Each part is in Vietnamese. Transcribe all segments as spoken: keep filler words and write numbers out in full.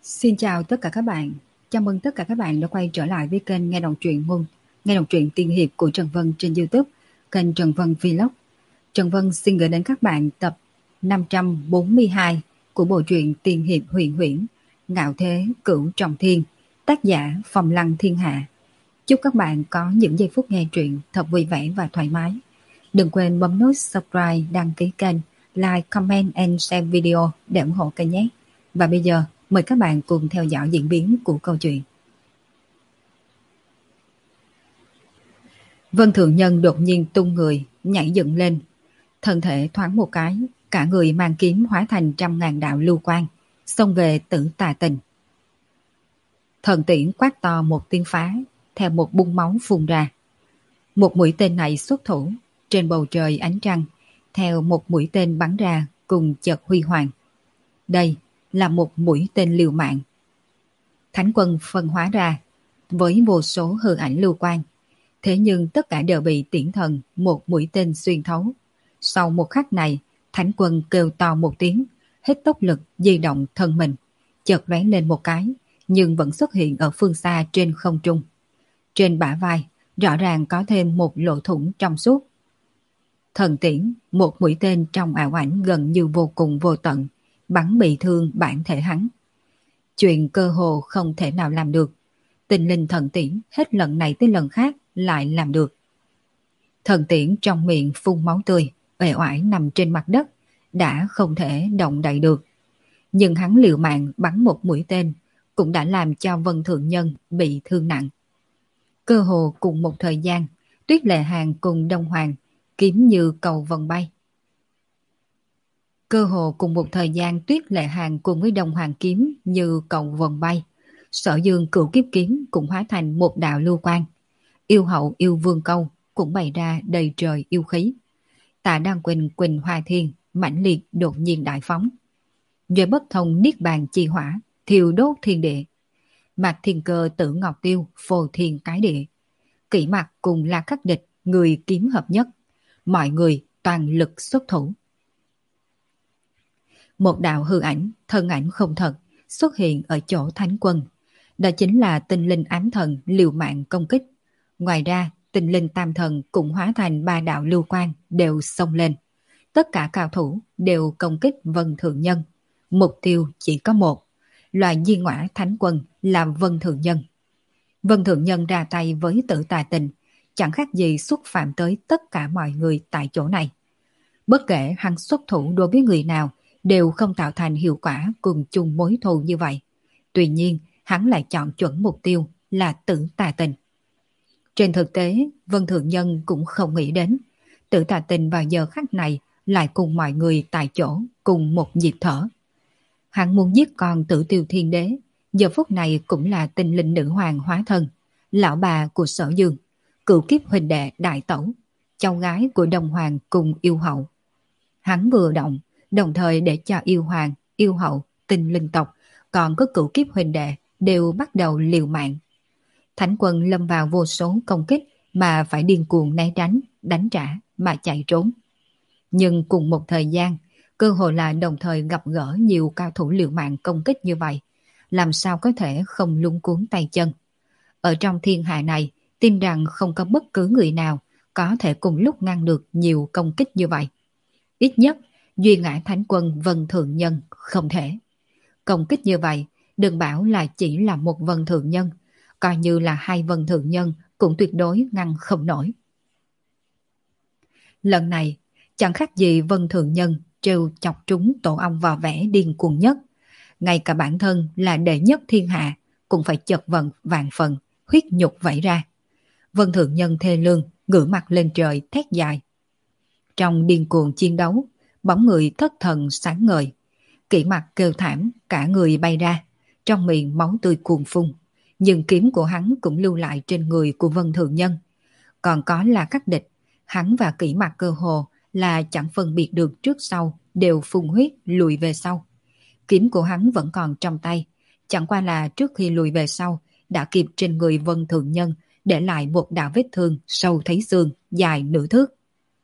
Xin chào tất cả các bạn. Chào mừng tất cả các bạn đã quay trở lại với kênh Nghe Đọc Truyện Ngôn, Nghe Đọc Truyện Tiên Hiệp của Trần Vân trên YouTube, kênh Trần Vân Vlog. Trần Vân xin gửi đến các bạn tập năm trăm bốn mươi hai của bộ truyện Tiên Hiệp Huyền Huyễn, Ngạo Thế Cửu Trọng Thiên, tác giả Phong Lăng Thiên Hạ. Chúc các bạn có những giây phút nghe truyện thật vui vẻ và thoải mái. Đừng quên bấm nút subscribe, đăng ký kênh, like, comment and share video để ủng hộ kênh nhé. Và bây giờ, mời các bạn cùng theo dõi diễn biến của câu chuyện. Vân Thượng Nhân đột nhiên tung người, nhảy dựng lên. Thân thể thoáng một cái, cả người mang kiếm hóa thành trăm ngàn đạo lưu quang, xông về Tử Tà Tình. Thần tiễn quát to một tiếng phá, theo một bung máu phun ra. Một mũi tên này xuất thủ, trên bầu trời ánh trăng, theo một mũi tên bắn ra cùng chợt huy hoàng. Đây là một mũi tên liều mạng. Thánh quân phân hóa ra với vô số hư ảnh lưu quang, thế nhưng tất cả đều bị tiễn thần một mũi tên xuyên thấu. Sau một khắc này, thánh quân kêu to một tiếng, hết tốc lực di động thân mình, chợt lóe lên một cái, nhưng vẫn xuất hiện ở phương xa trên không trung. Trên bả vai, rõ ràng có thêm một lỗ thủng trong suốt. Thần tiễn, một mũi tên trong ảo ảnh gần như vô cùng vô tận, bắn bị thương bản thể hắn. Chuyện cơ hồ không thể nào làm được. Tinh linh thần tiễn hết lần này tới lần khác lại làm được. Thần tiễn trong miệng phun máu tươi, uể oải nằm trên mặt đất, đã không thể động đậy được. Nhưng hắn liều mạng bắn một mũi tên, cũng đã làm cho Vân Thượng Nhân bị thương nặng. Cơ hồ cùng một thời gian, Tuyết Lệ Hàn cùng Đông Hoàng kiếm như cầu vồng bay. Cơ hồ cùng một thời gian, Tuyết Lệ Hàn cùng với Đông Hoàng kiếm như cầu vồng bay. Sở Dương Cửu Kiếp kiếm cũng hóa thành một đạo lưu quang. Yêu Hậu Yêu Vương Câu cũng bày ra đầy trời yêu khí. Tạ Đan Quỳnh Quỳnh Hoa Thiên mãnh liệt đột nhiên đại phóng. Duệ bất thông niết bàn chi hỏa, thiêu đốt thiên địa. Mạc Thiên Cơ Tử Ngọc Tiêu phô thiên cái địa. Kỷ Mặc cùng La Khắc Địch người kiếm hợp nhất. Mọi người toàn lực xuất thủ. Một đạo hư ảnh, thân ảnh không thật, xuất hiện ở chỗ thánh quân. Đó chính là tinh linh ám thần liều mạng công kích. Ngoài ra, tinh linh tam thần cũng hóa thành ba đạo lưu quang đều xông lên. Tất cả cao thủ đều công kích Vân Thượng Nhân. Mục tiêu chỉ có một. Loại di ngõa thánh quân là Vân Thượng Nhân. Vân Thượng Nhân ra tay với Tử Tà Tình, chẳng khác gì xúc phạm tới tất cả mọi người tại chỗ này. Bất kể hắn xuất thủ đối với người nào, đều không tạo thành hiệu quả cùng chung mối thù như vậy. Tuy nhiên, hắn lại chọn chuẩn mục tiêu là Tử Tà Tình. Trên thực tế, Vân Thượng Nhân cũng không nghĩ đến, Tử Tà Tình vào giờ khắc này lại cùng mọi người tại chỗ cùng một nhịp thở. Hắn muốn giết con Tử Tiêu Thiên Đế, giờ phút này cũng là tinh linh nữ hoàng hóa thân, lão bà của Sở Dương, cửu kiếp huynh đệ đại tẩu, cháu gái của Đông Hoàng cùng Yêu Hậu. Hắn vừa động, đồng thời để cho Yêu Hoàng, Yêu Hậu, tinh linh tộc, còn có cửu kiếp huynh đệ đều bắt đầu liều mạng. Thánh quân lâm vào vô số công kích mà phải điên cuồng né tránh, đánh trả mà chạy trốn. Nhưng cùng một thời gian, cơ hội là đồng thời gặp gỡ nhiều cao thủ liều mạng công kích như vậy, làm sao có thể không luống cuống tay chân. Ở trong thiên hạ này, tin rằng không có bất cứ người nào có thể cùng lúc ngăn được nhiều công kích như vậy. Ít nhất, duy ngã thánh quân Vân Thượng Nhân không thể. Công kích như vậy, đừng bảo là chỉ là một Vân Thượng Nhân, coi như là hai Vân Thượng Nhân cũng tuyệt đối ngăn không nổi. Lần này, chẳng khác gì Vân Thượng Nhân trêu chọc trúng tổ ong vào vẻ điên cuồng nhất. Ngay cả bản thân là đệ nhất thiên hạ cũng phải chật vật vạn phần, huyết nhục vẩy ra. Vân Thượng Nhân thê lương, ngửa mặt lên trời thét dài. Trong điên cuồng chiến đấu, bóng người thất thần sáng ngời. Kỷ Mặc kêu thảm, cả người bay ra, trong miệng máu tươi cuồn phun. Nhưng kiếm của hắn cũng lưu lại trên người của Vân Thượng Nhân. Còn có là Khắc Địch, hắn và Kỷ Mặc cơ hồ là chẳng phân biệt được trước sau, đều phun huyết lùi về sau. Kiếm của hắn vẫn còn trong tay, chẳng qua là trước khi lùi về sau, đã kịp trên người Vân Thượng Nhân để lại một đạo vết thương sâu thấy xương, dài nửa thước.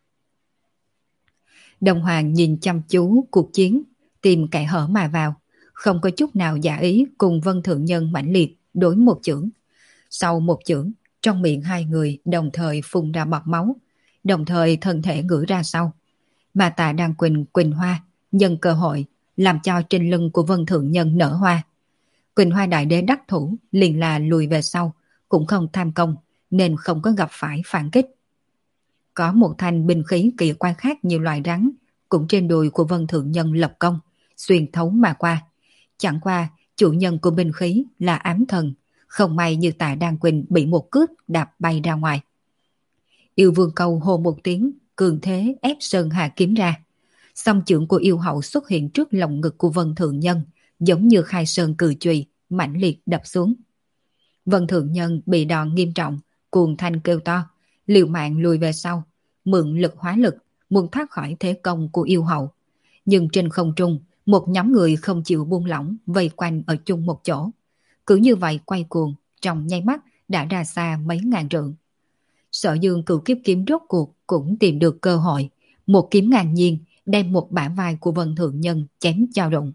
Đồng Hoàng nhìn chăm chú cuộc chiến, tìm kẻ hở mà vào, không có chút nào giả ý cùng Vân Thượng Nhân mãnh liệt đối một chưởng. Sau một chưởng, trong miệng hai người đồng thời phun ra bọt máu, đồng thời thân thể ngửa ra sau. Mà Tạ Đan Quỳnh Quỳnh Hoa nhân cơ hội làm cho trên lưng của Vân Thượng Nhân nở hoa. Quỳnh Hoa đại đế đắc thủ liền là lùi về sau, cũng không tham công nên không có gặp phải phản kích. Có một thanh binh khí kỳ quan khác như loài rắn cũng trên đùi của Vân Thượng Nhân lập công, xuyên thấu mà qua. Chẳng qua chủ nhân của binh khí là ám thần, không may như Tạ Đan Quỳnh bị một cước đạp bay ra ngoài. Yêu Vương Câu hô một tiếng, cường thế ép sơn hà kiếm ra. Song chưởng của yêu hậu xuất hiện trước lồng ngực của Vân Thượng Nhân, giống như khai sơn cừ chùy, mãnh liệt đập xuống. Vân Thượng Nhân bị đòn nghiêm trọng, cuồng thanh kêu to, liều mạng lùi về sau, mượn lực hóa lực, muốn thoát khỏi thế công của yêu hậu. Nhưng trên không trung, một nhóm người không chịu buông lỏng vây quanh ở chung một chỗ. Cứ như vậy quay cuồng, trong nháy mắt đã ra xa mấy ngàn trượng. Sở Dương cửu kiếp kiếm rốt cuộc cũng tìm được cơ hội, một kiếm ngang nhiên đem một bả vai của Vân Thượng Nhân chém cho đụng.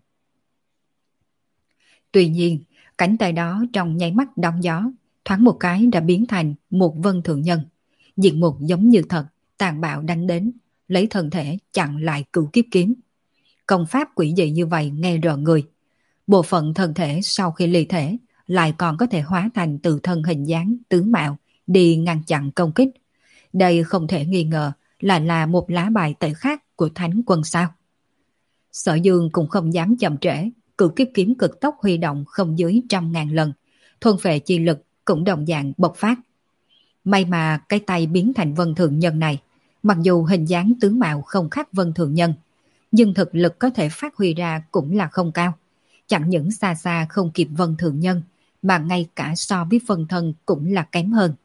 Tuy nhiên, cánh tay đó trong nháy mắt đón gió, thoáng một cái đã biến thành một Vân Thượng Nhân. Diện mục giống như thật, tàn bạo đánh đến, lấy thân thể chặn lại cửu kiếp kiếm. Công pháp quỷ dị như vậy nghe rợn người. Bộ phận thân thể sau khi ly thể lại còn có thể hóa thành từ thân hình dáng tướng mạo đi ngăn chặn công kích. Đây không thể nghi ngờ là là một lá bài tẩy khác của Thánh Quân sao. Sở Dương cũng không dám chậm trễ, cửu kiếp kiếm cực tốc huy động không dưới trăm ngàn lần, thôn phệ chi lực cũng đồng dạng bộc phát. May mà cái tay biến thành Vân Thượng Nhân này, mặc dù hình dáng tướng mạo không khác Vân Thượng Nhân, nhưng thực lực có thể phát huy ra cũng là không cao. Chẳng những xa xa không kịp Vân Thượng Nhân, mà ngay cả so với phân thân cũng là kém hơn.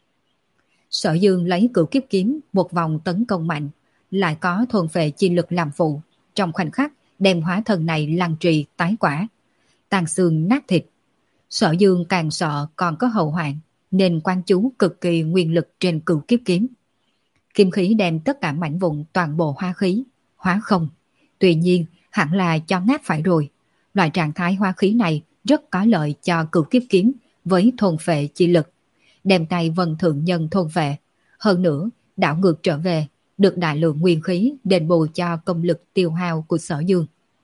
Sở Dương lấy cửu kiếp kiếm một vòng tấn công mạnh, lại có thôn phệ chi lực làm phụ, trong khoảnh khắc đem hóa thân này lăng trì tái quả, tàn xương nát thịt. Sở Dương càng sợ còn có hậu hoạn, nên quan chú cực kỳ nguyên lực trên cửu kiếp kiếm. Kim khí đem tất cả mảnh vụn toàn bộ hóa khí, hóa không. Tuy nhiên, hẳn là cho ngáp phải rồi. Loại trạng thái hóa khí này rất có lợi cho cửu kiếp kiếm với thôn phệ chi lực. Đem tay Vân Thượng Nhân thôn phệ. Hơn nữa, đảo ngược trở về, được đại lượng nguyên khí đền bù cho công lực tiêu hao của Sở Dương.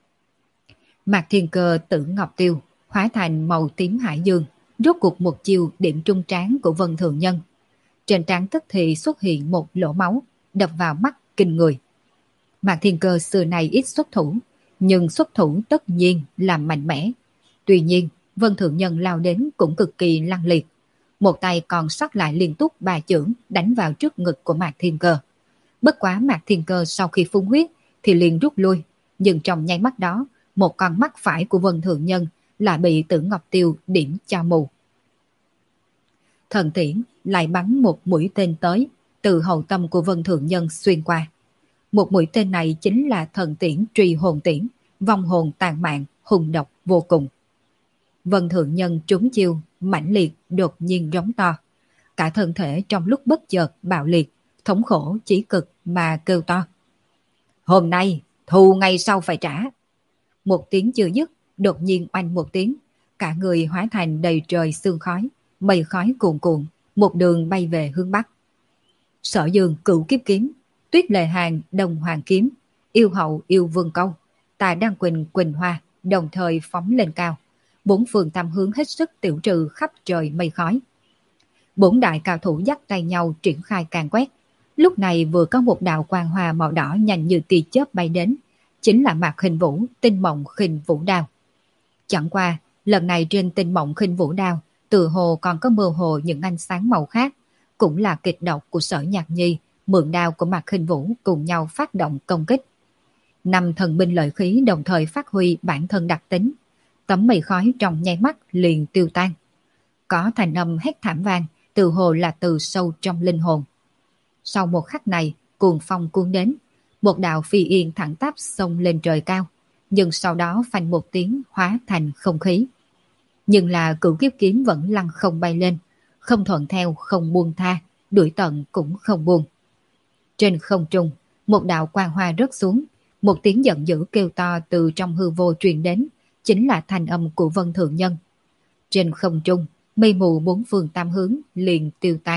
Mạc Thiên Cơ Tử Ngọc Tiêu hóa thành màu tím hải dương, rốt cuộc một chiều điểm trung trán của Vân Thượng Nhân. Trên trán tức thì xuất hiện một lỗ máu, đập vào mắt kinh người. Mạc Thiên Cơ xưa này ít xuất thủ, nhưng xuất thủ tất nhiên là mạnh mẽ. Tuy nhiên, Vân Thượng Nhân lao đến cũng cực kỳ lăng liệt. Một tay còn sót lại liên tục ba chưởng đánh vào trước ngực của Mạc Thiên Cơ. Bất quá Mạc Thiên Cơ sau khi phun huyết thì liền rút lui, nhưng trong nháy mắt đó, một con mắt phải của Vân Thượng Nhân lại bị Tử Ngọc Tiêu điểm cho mù. Thần tiễn lại bắn một mũi tên tới, từ hậu tâm của Vân Thượng Nhân xuyên qua. Một mũi tên này chính là thần tiễn truy hồn tiễn, vong hồn tàn mạn, hùng độc vô cùng. Vân Thượng Nhân trúng chiêu, mãnh liệt, đột nhiên rống to. Cả thân thể trong lúc bất chợt bạo liệt, thống khổ chỉ cực mà kêu to. Hôm nay, thù ngày sau phải trả. Một tiếng chưa dứt, đột nhiên oanh một tiếng, cả người hóa thành đầy trời sương khói, mây khói cuồn cuộn, một đường bay về hướng Bắc. Sở Dương cửu kiếp kiếm, Tuyết Lệ Hàng Đồng Hoàng kiếm, Yêu Hậu Yêu Vương Câu, Tài Đăng Quỳnh Quỳnh Hoa đồng thời phóng lên cao. Bốn phương tam hướng hết sức tiểu trừ khắp trời mây khói. Bốn đại cao thủ dắt tay nhau triển khai càn quét. Lúc này vừa có một đạo quang hoa màu đỏ nhanh như tia chớp bay đến, chính là Mạc Khinh Vũ Tinh Mộng Khinh Vũ Đao. Chẳng qua, lần này trên Tinh Mộng Khinh Vũ Đao, từ hồ còn có mơ hồ những ánh sáng màu khác, cũng là kịch độc của Sở Nhạc Nhi, mượn đao của Mạc Khinh Vũ cùng nhau phát động công kích. Năm thần binh lợi khí đồng thời phát huy bản thân đặc tính, tấm mây khói trong nháy mắt liền tiêu tan. Có thành âm hét thảm vang, từ hồ là từ sâu trong linh hồn. Sau một khắc này, cuồng phong cuốn đến, một đạo phi yên thẳng tắp xông lên trời cao, nhưng sau đó phanh một tiếng hóa thành không khí. Nhưng là cửu kiếp kiếm vẫn lăn không bay lên, không thuận theo không buông tha, đuổi tận cũng không buông. Trên không trung, một đạo quang hoa rớt xuống, một tiếng giận dữ kêu to từ trong hư vô truyền đến, chính là thanh âm của Vân Thượng Nhân. Trên không trung, mây mù bốn phương tám hướng liền tiêu tan.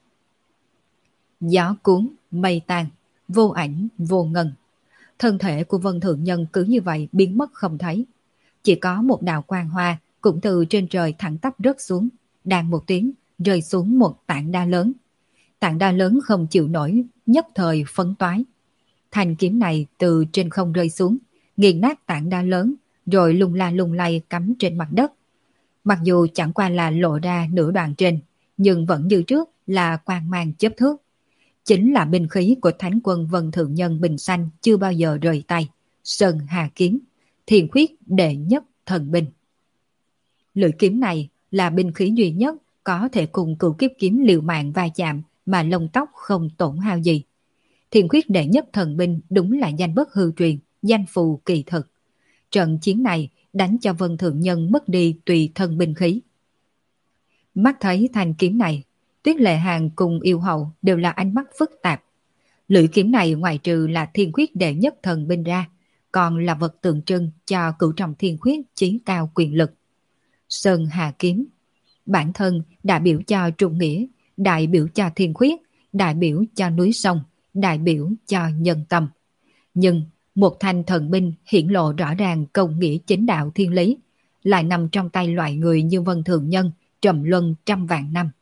Gió cuốn, mây tan, vô ảnh, vô ngân. Thân thể của Vân Thượng Nhân cứ như vậy biến mất không thấy. Chỉ có một đạo quang hoa cũng từ trên trời thẳng tắp rớt xuống, đàn một tiếng rơi xuống một tảng đá lớn. Tảng đá lớn không chịu nổi, nhất thời phấn toái. Thanh kiếm này từ trên không rơi xuống, nghiền nát tảng đá lớn, rồi lung la lung lay cắm trên mặt đất. Mặc dù chẳng qua là lộ ra nửa đoạn trên, nhưng vẫn như trước là quang mang chớp thước. Chính là binh khí của Thánh quân Vân Thượng Nhân bình xanh chưa bao giờ rời tay, Sơn Hà Kiếm, thiền khuyết đệ nhất thần binh. Lưỡi kiếm này là binh khí duy nhất có thể cùng cửu kiếp kiếm liều mạng va chạm mà lông tóc không tổn hao gì. Thiền khuyết đệ nhất thần binh đúng là danh bất hư truyền, danh phù kỳ thực. Trận chiến này đánh cho Vân Thượng Nhân mất đi tùy thân binh khí. Mắt thấy thanh kiếm này, Tuyết Lệ Hàng cùng Yêu Hậu đều là ánh mắt phức tạp. Lưỡi kiếm này ngoài trừ là thiên khuyết đệ nhất thần binh ra, còn là vật tượng trưng cho cửu trọng thiên khuyết chí cao quyền lực. Sơn Hà Kiếm, bản thân đại biểu cho trung nghĩa, đại biểu cho thiên khuyết, đại biểu cho núi sông, đại biểu cho nhân tâm. Nhưng một thanh thần binh hiển lộ rõ ràng công nghĩa chính đạo thiên lý, lại nằm trong tay loại người như Vân Thượng Nhân, trầm luân trăm vạn năm.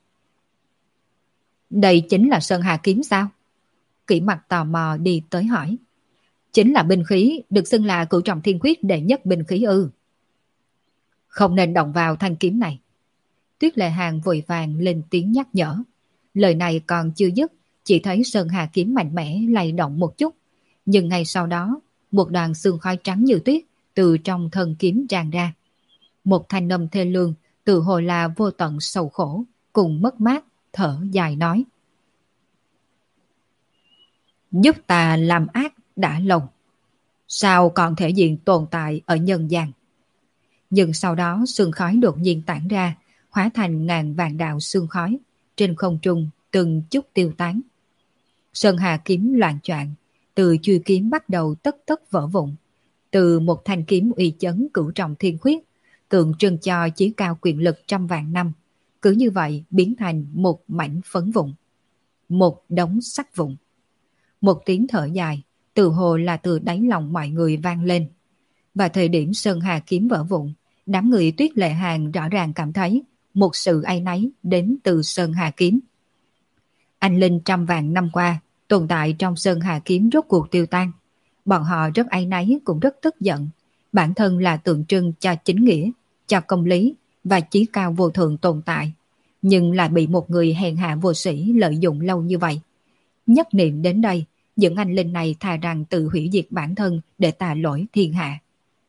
Đây chính là Sơn Hà Kiếm sao? Kỷ Mặc tò mò đi tới hỏi. Chính là binh khí được xưng là cửu trọng thiên khuyết đệ nhất binh khí ư? Không nên động vào thanh kiếm này. Tuyết Lệ Hàng vội vàng lên tiếng nhắc nhở. Lời này còn chưa dứt, chỉ thấy Sơn Hà Kiếm mạnh mẽ lay động một chút. Nhưng ngay sau đó, một đoàn xương khói trắng như tuyết từ trong thân kiếm tràn ra. Một thanh âm thê lương, tự hồ là vô tận sầu khổ, cùng mất mát, thở dài nói. Giúp ta làm ác đã lâu, sao còn thể diện tồn tại ở nhân gian? Nhưng sau đó sương khói đột nhiên tản ra, hóa thành ngàn vạn đạo sương khói, trên không trung từng chút tiêu tán. Sơn Hà Kiếm loạn choạng, từ chuôi kiếm bắt đầu tất tất vỡ vụn. Từ một thanh kiếm uy chấn cửu trọng thiên khuyết, tượng trưng cho chí cao quyền lực trăm vạn năm, cứ như vậy biến thành một mảnh phấn vụn, một đống sắt vụn. Một tiếng thở dài, từ hồ là từ đáy lòng mọi người vang lên. Và thời điểm Sơn Hà Kiếm vỡ vụn, đám người Tuyết Lệ Hàng rõ ràng cảm thấy một sự áy náy đến từ Sơn Hà Kiếm. Anh linh trăm vạn năm qua tồn tại trong Sơn Hà Kiếm rốt cuộc tiêu tan. Bọn họ rất áy náy cũng rất tức giận. Bản thân là tượng trưng cho chính nghĩa, cho công lý và chí cao vô thượng tồn tại, nhưng lại bị một người hèn hạ vô sĩ lợi dụng lâu như vậy. Nhất niệm đến đây, những anh linh này thà rằng tự hủy diệt bản thân để tạ lỗi thiên hạ.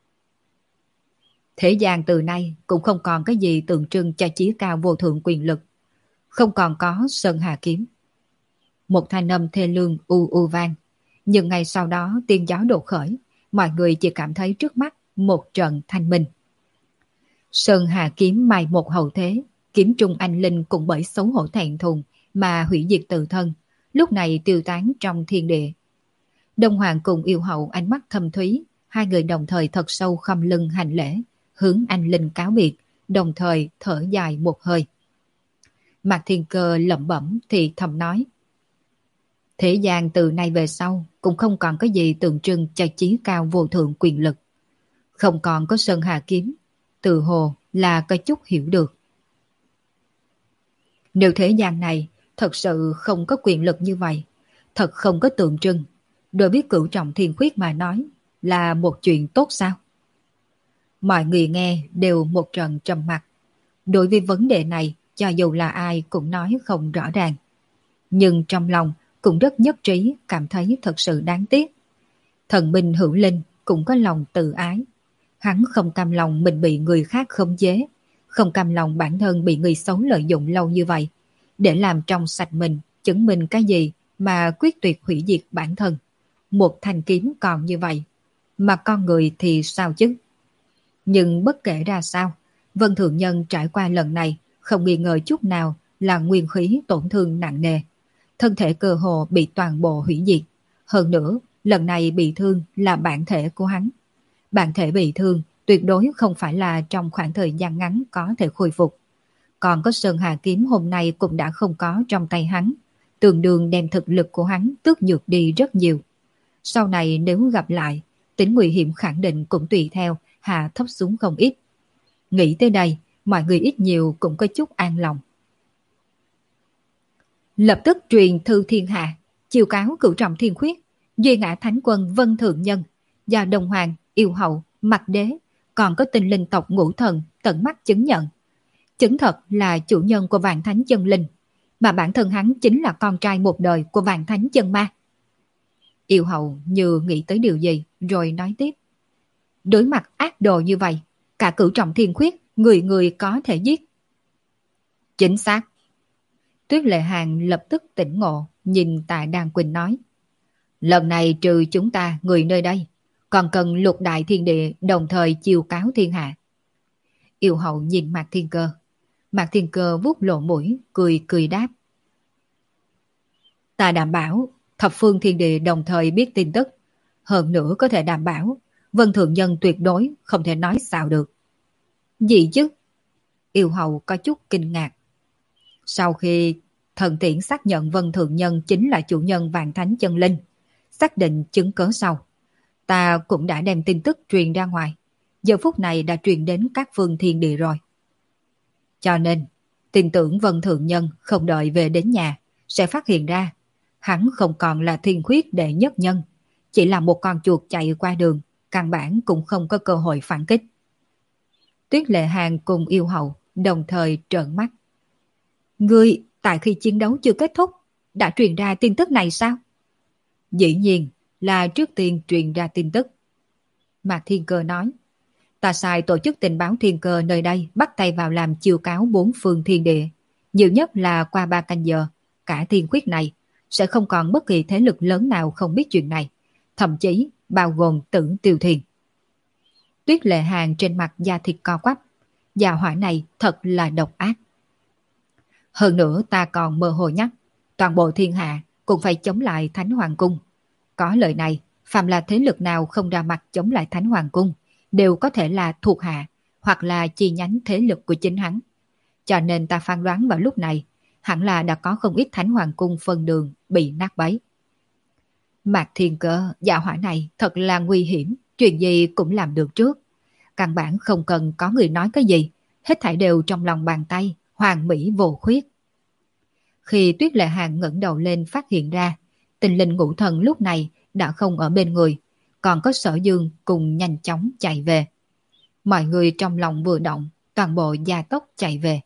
Thế gian từ nay cũng không còn cái gì tượng trưng cho chí cao vô thượng quyền lực, không còn có Sơn Hà Kiếm. Một thanh âm thê lương u u vang, nhưng ngay sau đó tiếng gió đột khởi, mọi người chỉ cảm thấy trước mắt một trận thanh minh. Sơn Hà Kiếm mai một hậu thế, kiếm trung anh linh cũng bởi xấu hổ thẹn thùng mà hủy diệt tự thân, lúc này tiêu tán trong thiên địa. Đông Hoàng cùng Yêu Hậu ánh mắt thâm thúy, hai người đồng thời thật sâu khom lưng hành lễ, hướng anh linh cáo biệt, đồng thời thở dài một hơi. Mạc Thiên Cơ lẩm bẩm thì thầm nói. Thế gian từ nay về sau cũng không còn có gì tượng trưng cho chí cao vô thượng quyền lực. Không còn có Sơn Hà Kiếm, từ hồ là có chút hiểu được. Nếu thế gian này thật sự không có quyền lực như vậy, thật không có tượng trưng, đối với cửu trọng thiên khuyết mà nói là một chuyện tốt sao? Mọi người nghe đều một trận trầm mặc. Đối với vấn đề này, cho dù là ai cũng nói không rõ ràng. Nhưng trong lòng cũng rất nhất trí, cảm thấy thật sự đáng tiếc. Thần binh hữu linh cũng có lòng tự ái. Hắn không cam lòng mình bị người khác khống chế, không cam lòng bản thân bị người xấu lợi dụng lâu như vậy, để làm trong sạch mình, chứng minh cái gì mà quyết tuyệt hủy diệt bản thân. Một thanh kiếm còn như vậy, mà con người thì sao chứ? Nhưng bất kể ra sao, Vân Thượng Nhân trải qua lần này không nghi ngờ chút nào là nguyên khí tổn thương nặng nề. Thân thể cơ hồ bị toàn bộ hủy diệt. Hơn nữa, lần này bị thương là bản thể của hắn. Bản thể bị thương tuyệt đối không phải là trong khoảng thời gian ngắn có thể khôi phục. Còn có Sơn Hà kiếm hôm nay cũng đã không có trong tay hắn, tương đương đem thực lực của hắn tước nhược đi rất nhiều. Sau này nếu gặp lại, tính nguy hiểm khẳng định cũng tùy theo hạ thấp xuống không ít. Nghĩ tới đây, mọi người ít nhiều cũng có chút an lòng. Lập tức truyền thư thiên hạ, chiêu cáo cửu trọng thiên khuyết, duy ngã thánh quân Vân Thượng Nhân, do Đồng Hoàng, Yêu Hậu, Mặt Đế, còn có tinh linh tộc Ngũ Thần tận mắt chứng nhận. Chứng thật là chủ nhân của Vạn Thánh Chân Linh, mà bản thân hắn chính là con trai một đời của Vạn Thánh Chân Ma. Yêu Hậu như nghĩ tới điều gì rồi nói tiếp. Đối mặt ác đồ như vậy, cả cửu trọng thiên khuyết, người người có thể giết. Chính xác. Tuyết Lệ Hàng lập tức tỉnh ngộ, nhìn Tạ Đan Quỳnh nói. Lần này trừ chúng ta người nơi đây, còn cần lục đại thiên địa đồng thời chiêu cáo thiên hạ. Yêu Hậu nhìn Mạc Thiên Cơ. Mạc Thiên Cơ vuốt lộ mũi, cười cười đáp. Ta đảm bảo, thập phương thiên địa đồng thời biết tin tức. Hơn nữa có thể đảm bảo, Vân Thượng Nhân tuyệt đối không thể nói xạo được. Gì chứ? Yêu Hậu có chút kinh ngạc. Sau khi thần tiễn xác nhận Vân Thượng Nhân chính là chủ nhân Vạn Thánh Chân Linh, xác định chứng cớ sau, ta cũng đã đem tin tức truyền ra ngoài, giờ phút này đã truyền đến các phương thiên địa rồi. Cho nên, tin tưởng Vân Thượng Nhân không đợi về đến nhà, sẽ phát hiện ra, hắn không còn là thiên khuyết đệ nhất nhân, chỉ là một con chuột chạy qua đường, căn bản cũng không có cơ hội phản kích. Tuyết Lệ Hàng cùng Yêu Hậu đồng thời trợn mắt. Ngươi tại khi chiến đấu chưa kết thúc, đã truyền ra tin tức này sao? Dĩ nhiên là trước tiên truyền ra tin tức. Mạc Thiên Cơ nói, ta sai tổ chức tình báo thiên cơ nơi đây bắt tay vào làm chiêu cáo bốn phương thiên địa. Nhiều nhất là qua ba canh giờ, cả thiên khuyết này sẽ không còn bất kỳ thế lực lớn nào không biết chuyện này, thậm chí bao gồm Tử Tiêu Thiền. Tuyết Lệ Hàng trên mặt da thịt co quắp, gia hỏa này thật là độc ác. Hơn nữa ta còn mơ hồ nhắc, toàn bộ thiên hạ cũng phải chống lại Thánh Hoàng Cung. Có lời này, phàm là thế lực nào không ra mặt chống lại Thánh Hoàng Cung, đều có thể là thuộc hạ, hoặc là chi nhánh thế lực của chính hắn. Cho nên ta phán đoán vào lúc này, hẳn là đã có không ít Thánh Hoàng Cung phân đường bị nát bấy. Mạc Thiên Cơ, dạ hỏa này thật là nguy hiểm, chuyện gì cũng làm được trước. Căn bản không cần có người nói cái gì, hết thảy đều trong lòng bàn tay, hoàn mỹ vô khuyết. Khi Tuyết Lệ Hàng ngẩng đầu lên phát hiện ra, Tinh Linh Ngũ Thần lúc này đã không ở bên người, còn có Sở Dương cùng nhanh chóng chạy về. Mọi người trong lòng vừa động, toàn bộ gia tốc chạy về.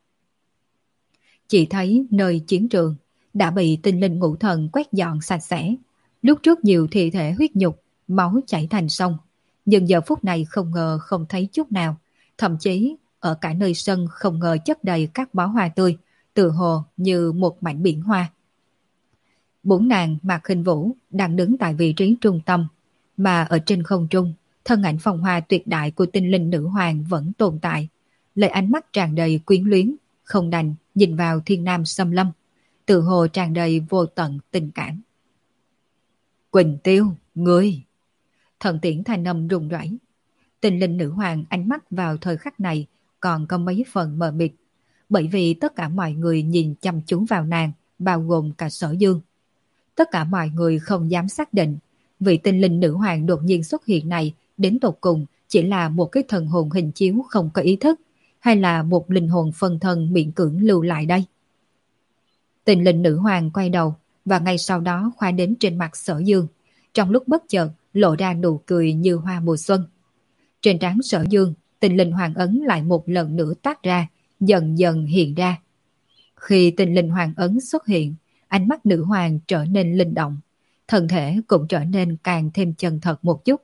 Chỉ thấy nơi chiến trường đã bị Tinh Linh Ngũ Thần quét dọn sạch sẽ. Lúc trước nhiều thi thể huyết nhục, máu chảy thành sông, nhưng giờ phút này không ngờ không thấy chút nào, thậm chí ở cả nơi sân không ngờ chất đầy các bó hoa tươi, tự hồ như một mảnh biển hoa. Bốn nàng Mạc Khinh Vũ đang đứng tại vị trí trung tâm, mà ở trên không trung, thân ảnh phong hoa tuyệt đại của Tinh Linh Nữ Hoàng vẫn tồn tại, lấy ánh mắt tràn đầy quyến luyến, không đành nhìn vào thiên nam xâm lâm, tự hồ tràn đầy vô tận tình cảm. Quỳnh Tiêu, ngươi! Thần tiễn thanh âm rung rẩy. Tinh Linh Nữ Hoàng ánh mắt vào thời khắc này còn có mấy phần mờ mịt, bởi vì tất cả mọi người nhìn chăm chú vào nàng, bao gồm cả Sở Dương. Tất cả mọi người không dám xác định vị Tinh Linh Nữ Hoàng đột nhiên xuất hiện này đến tột cùng chỉ là một cái thần hồn hình chiếu không có ý thức, hay là một linh hồn phân thân miễn cưỡng lưu lại đây. Tinh Linh Nữ Hoàng quay đầu và ngay sau đó khoa đến trên mặt Sở Dương, trong lúc bất chợt lộ ra nụ cười như hoa mùa xuân. Trên trán Sở Dương, Tinh Linh Hoàng ấn lại một lần nữa tác ra, dần dần hiện ra. Khi Tinh Linh Hoàng ấn xuất hiện, ánh mắt nữ hoàng trở nên linh động, thân thể cũng trở nên càng thêm chân thật một chút.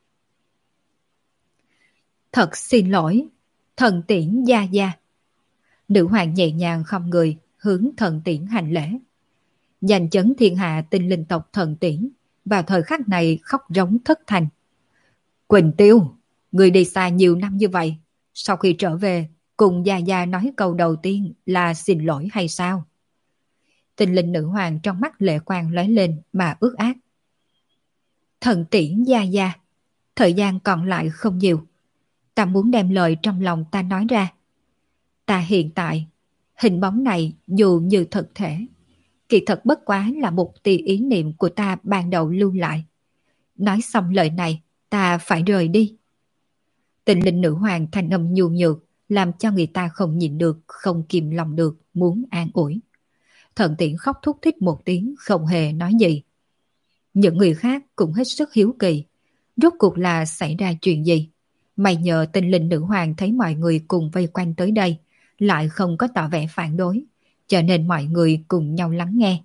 Thật xin lỗi, thần tiễn gia gia. Nữ hoàng nhẹ nhàng khom người, hướng thần tiễn hành lễ. Giành chấn thiên hạ Tinh Linh tộc thần tiễn, vào thời khắc này khóc rống thất thành. Quỳnh Tiêu, người đi xa nhiều năm như vậy, sau khi trở về, cùng gia gia nói câu đầu tiên là xin lỗi hay sao? Tinh Linh Nữ Hoàng trong mắt lệ quang lóe lên mà ước ác. Thần tiễn gia gia, thời gian còn lại không nhiều. Ta muốn đem lời trong lòng ta nói ra. Ta hiện tại, hình bóng này dù như thực thể, kỳ thật bất quá là một tia ý niệm của ta ban đầu lưu lại. Nói xong lời này, ta phải rời đi. Tình linh nữ hoàng thanh âm nhu nhược, làm cho người ta không nhìn được, không kìm lòng được, muốn an ủi. Thần Tiễn khóc thúc thích một tiếng, không hề nói gì. Những người khác cũng hết sức hiếu kỳ. Rốt cuộc là xảy ra chuyện gì? May nhờ tinh linh nữ hoàng thấy mọi người cùng vây quanh tới đây, lại không có tỏ vẻ phản đối, cho nên mọi người cùng nhau lắng nghe.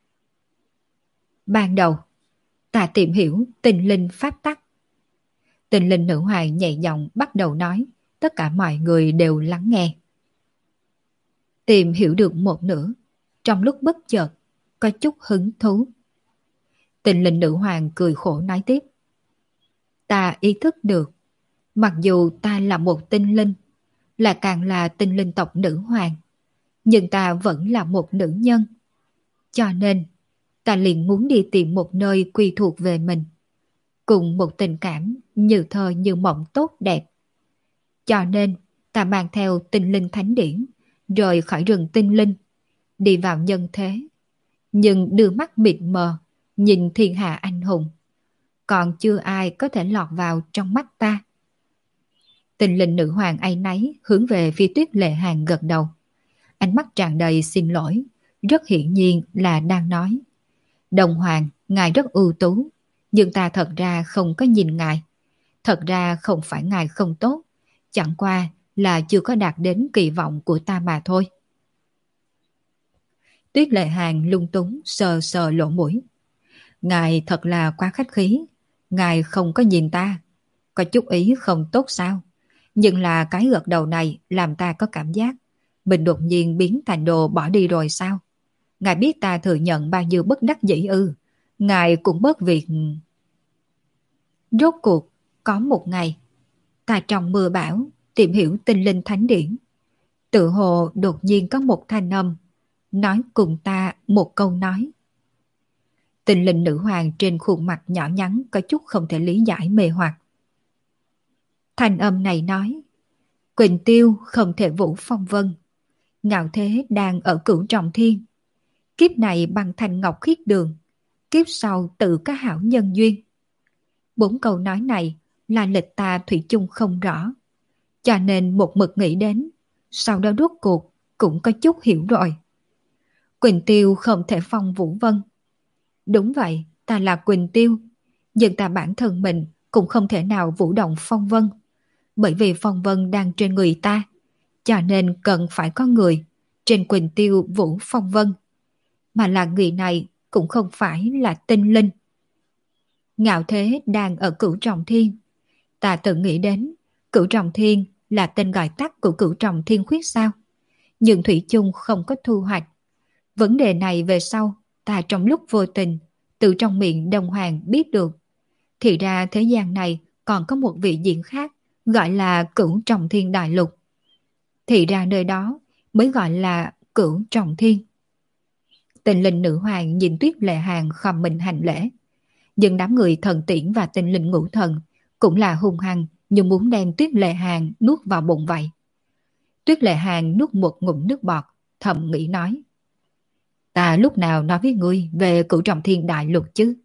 Ban đầu, ta tìm hiểu tinh linh pháp tắc. Tinh linh nữ hoàng nhẹ giọng bắt đầu nói, tất cả mọi người đều lắng nghe. Tìm hiểu được một nửa, trong lúc bất chợt, có chút hứng thú. Tinh linh nữ hoàng cười khổ nói tiếp. Ta ý thức được, mặc dù ta là một tinh linh, là càng là tinh linh tộc nữ hoàng, nhưng ta vẫn là một nữ nhân. Cho nên, ta liền muốn đi tìm một nơi quy thuộc về mình, cùng một tình cảm như thơ như mộng tốt đẹp. Cho nên, ta mang theo tinh linh thánh điển, rời khỏi rừng tinh linh, đi vào nhân thế, nhưng đưa mắt mịt mờ, nhìn thiên hạ anh hùng. Còn chưa ai có thể lọt vào trong mắt ta. Tinh linh nữ hoàng áy náy hướng về phía Tuyết Lệ Hàn gật đầu. Ánh mắt tràn đầy xin lỗi, rất hiển nhiên là đang nói. Đồng hoàng, ngài rất ưu tú, nhưng ta thật ra không có nhìn ngài. Thật ra không phải ngài không tốt, chẳng qua là chưa có đạt đến kỳ vọng của ta mà thôi. Tuyết Lệ Hàn lung túng sờ sờ lỗ mũi. Ngài thật là quá khách khí, ngài không có nhìn ta, có chút ý không tốt sao? Nhưng là cái gật đầu này làm ta có cảm giác mình đột nhiên biến thành đồ bỏ đi rồi sao? Ngài biết ta thừa nhận bao nhiêu bất đắc dĩ ư? Ngài cũng bớt việc. Rốt cuộc, có một ngày, ta trong mưa bão tìm hiểu tinh linh thánh điển. Tự hồ đột nhiên có một thanh âm nói cùng ta một câu nói. Tinh linh nữ hoàng trên khuôn mặt nhỏ nhắn có chút không thể lý giải mê hoặc. Thanh âm này nói, Quỳnh Tiêu không thể vũ phong vân, ngạo thế đang ở cửu trọng thiên. Kiếp này bằng thành ngọc khiết đường, kiếp sau tự có hảo nhân duyên. Bốn câu nói này là lịch ta thủy chung không rõ, cho nên một mực nghĩ đến, sau đó rốt cuộc cũng có chút hiểu rồi. Quỳnh Tiêu không thể phong vũ vân. Đúng vậy, ta là Quỳnh Tiêu, nhưng ta bản thân mình cũng không thể nào vũ động phong vân, bởi vì phong vân đang trên người ta, cho nên cần phải có người trên Quỳnh Tiêu vũ phong vân, mà là người này cũng không phải là tinh linh. Ngạo thế đang ở cửu trọng thiên, ta tự nghĩ đến cửu trọng thiên là tên gọi tắt của cửu trọng thiên khuyết sao, nhưng thủy chung không có thu hoạch. Vấn đề này về sau ta trong lúc vô tình từ trong miệng Đông Hoàng biết được, thì ra thế gian này còn có một vị diện khác gọi là cửu trọng thiên đại lục. Thì ra nơi đó mới gọi là cửu trọng thiên. Tinh linh nữ hoàng nhìn Tuyết Lệ Hàn khom mình hành lễ, nhưng đám người Thần Tiễn và tinh linh ngũ thần cũng là hung hăng như muốn đem Tuyết Lệ Hàn nuốt vào bụng vậy. Tuyết Lệ Hàn nuốt một ngụm nước bọt, thầm nghĩ nói, ta lúc nào nói với ngươi về cửu trọng thiên đại lục chứ?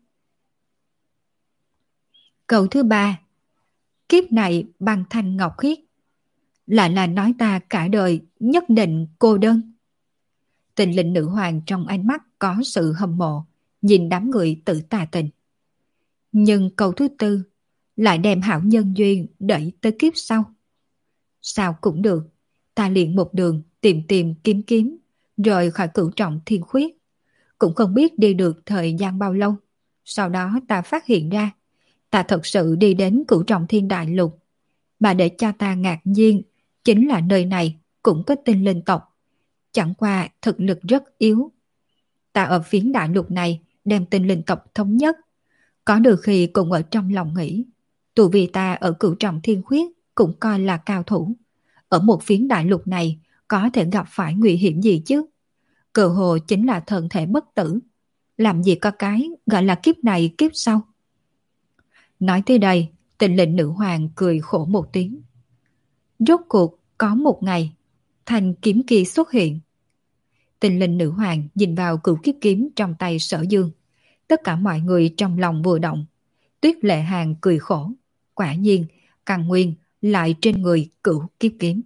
Câu thứ ba, kiếp này băng thanh ngọc khiết, lại là nói ta cả đời nhất định cô đơn. Tình linh nữ hoàng trong ánh mắt có sự hâm mộ, nhìn đám người tự tà tình. Nhưng câu thứ tư lại đem hảo nhân duyên đẩy tới kiếp sau. Sao cũng được, ta liền một đường tìm tìm kiếm kiếm, rời khỏi cửu trọng thiên khuyết. Cũng không biết đi được thời gian bao lâu. Sau đó ta phát hiện ra, ta thật sự đi đến cửu trọng thiên đại lục. Mà để cho ta ngạc nhiên, chính là nơi này cũng có tinh linh tộc. Chẳng qua thực lực rất yếu. Ta ở phiến đại lục này đem tinh linh tộc thống nhất. Có đôi khi cùng ở trong lòng nghĩ, tù vì ta ở cửu trọng thiên khuyết cũng coi là cao thủ. Ở một phiến đại lục này có thể gặp phải nguy hiểm gì chứ? Cơ hồ chính là thân thể bất tử. Làm gì có cái gọi là kiếp này kiếp sau. Nói tới đây, tình lệnh nữ hoàng cười khổ một tiếng. Rốt cuộc có một ngày, thanh kiếm kia xuất hiện. Tinh linh nữ hoàng nhìn vào cửu kiếp kiếm trong tay Sở Dương. Tất cả mọi người trong lòng vừa động. Tuyết Lệ Hàng cười khổ. Quả nhiên, căn nguyên lại trên người cửu kiếp kiếm.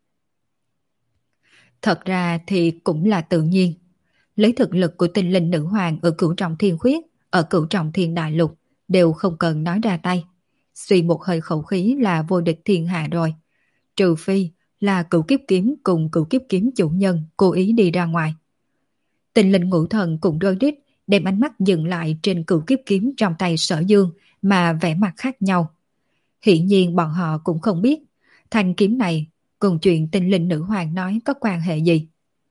Thật ra thì cũng là tự nhiên. Lấy thực lực của tinh linh nữ hoàng ở cửu trọng thiên khuyết, ở cửu trọng thiên đại lục, đều không cần nói ra tay. Suy một hơi khẩu khí là vô địch thiên hạ rồi. Trừ phi là cửu kiếp kiếm cùng cửu kiếp kiếm chủ nhân cố ý đi ra ngoài. Tinh linh ngũ thần cùng rơi đít, đem ánh mắt dừng lại trên cửu kiếp kiếm trong tay Sở Dương mà vẻ mặt khác nhau. Hiển nhiên bọn họ cũng không biết thanh kiếm này cùng chuyện tinh linh nữ hoàng nói có quan hệ gì.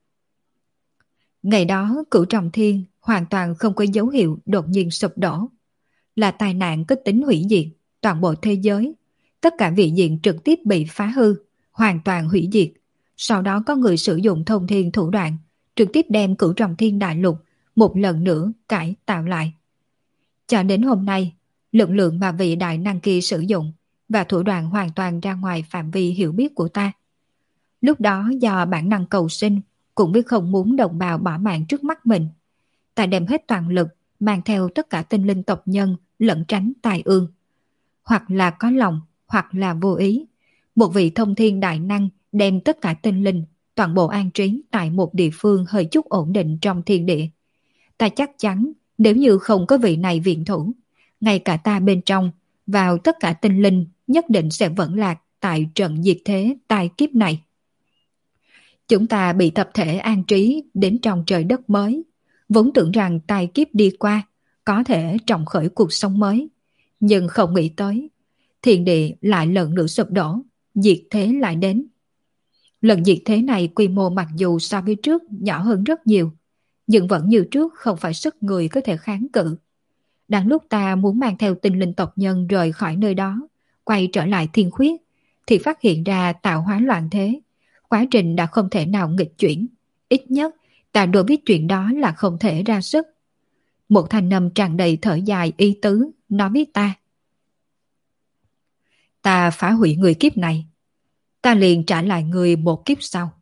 Ngày đó cửu trọng thiên hoàn toàn không có dấu hiệu đột nhiên sụp đổ. Là tai nạn có tính hủy diệt toàn bộ thế giới. Tất cả vị diện trực tiếp bị phá hư, hoàn toàn hủy diệt. Sau đó có người sử dụng thông thiên thủ đoạn, trực tiếp đem cửu trọng thiên đại lục một lần nữa cải tạo lại. Cho đến hôm nay, lực lượng mà vị đại năng kia sử dụng và thủ đoạn hoàn toàn ra ngoài phạm vi hiểu biết của ta. Lúc đó do bản năng cầu sinh, cũng biết không muốn đồng bào bỏ mạng trước mắt mình. Ta đem hết toàn lực, mang theo tất cả tinh linh tộc nhân lẫn tránh tai ương. Hoặc là có lòng, hoặc là vô ý. Một vị thông thiên đại năng đem tất cả tinh linh, toàn bộ an trí tại một địa phương hơi chút ổn định trong thiên địa. Ta chắc chắn nếu như không có vị này viện thủ, ngay cả ta bên trong, vào tất cả tinh linh nhất định sẽ vẫn lạc tại trận diệt thế tai kiếp này. Chúng ta bị tập thể an trí đến trong trời đất mới, vốn tưởng rằng tai kiếp đi qua, có thể trọng khởi cuộc sống mới. Nhưng không nghĩ tới, thiên địa lại lần nữa sụp đổ, diệt thế lại đến. Lần diệt thế này quy mô mặc dù so với trước nhỏ hơn rất nhiều, nhưng vẫn như trước không phải sức người có thể kháng cự. Đang lúc ta muốn mang theo tinh linh tộc nhân rời khỏi nơi đó, quay trở lại thiên khuyết, thì phát hiện ra tạo hóa loạn thế. Quá trình đã không thể nào nghịch chuyển. Ít nhất, ta đối với chuyện đó là không thể ra sức. Một thanh âm tràn đầy thở dài ý tứ, nói với ta. Ta phá hủy người kiếp này. Ta liền trả lại người một kiếp sau.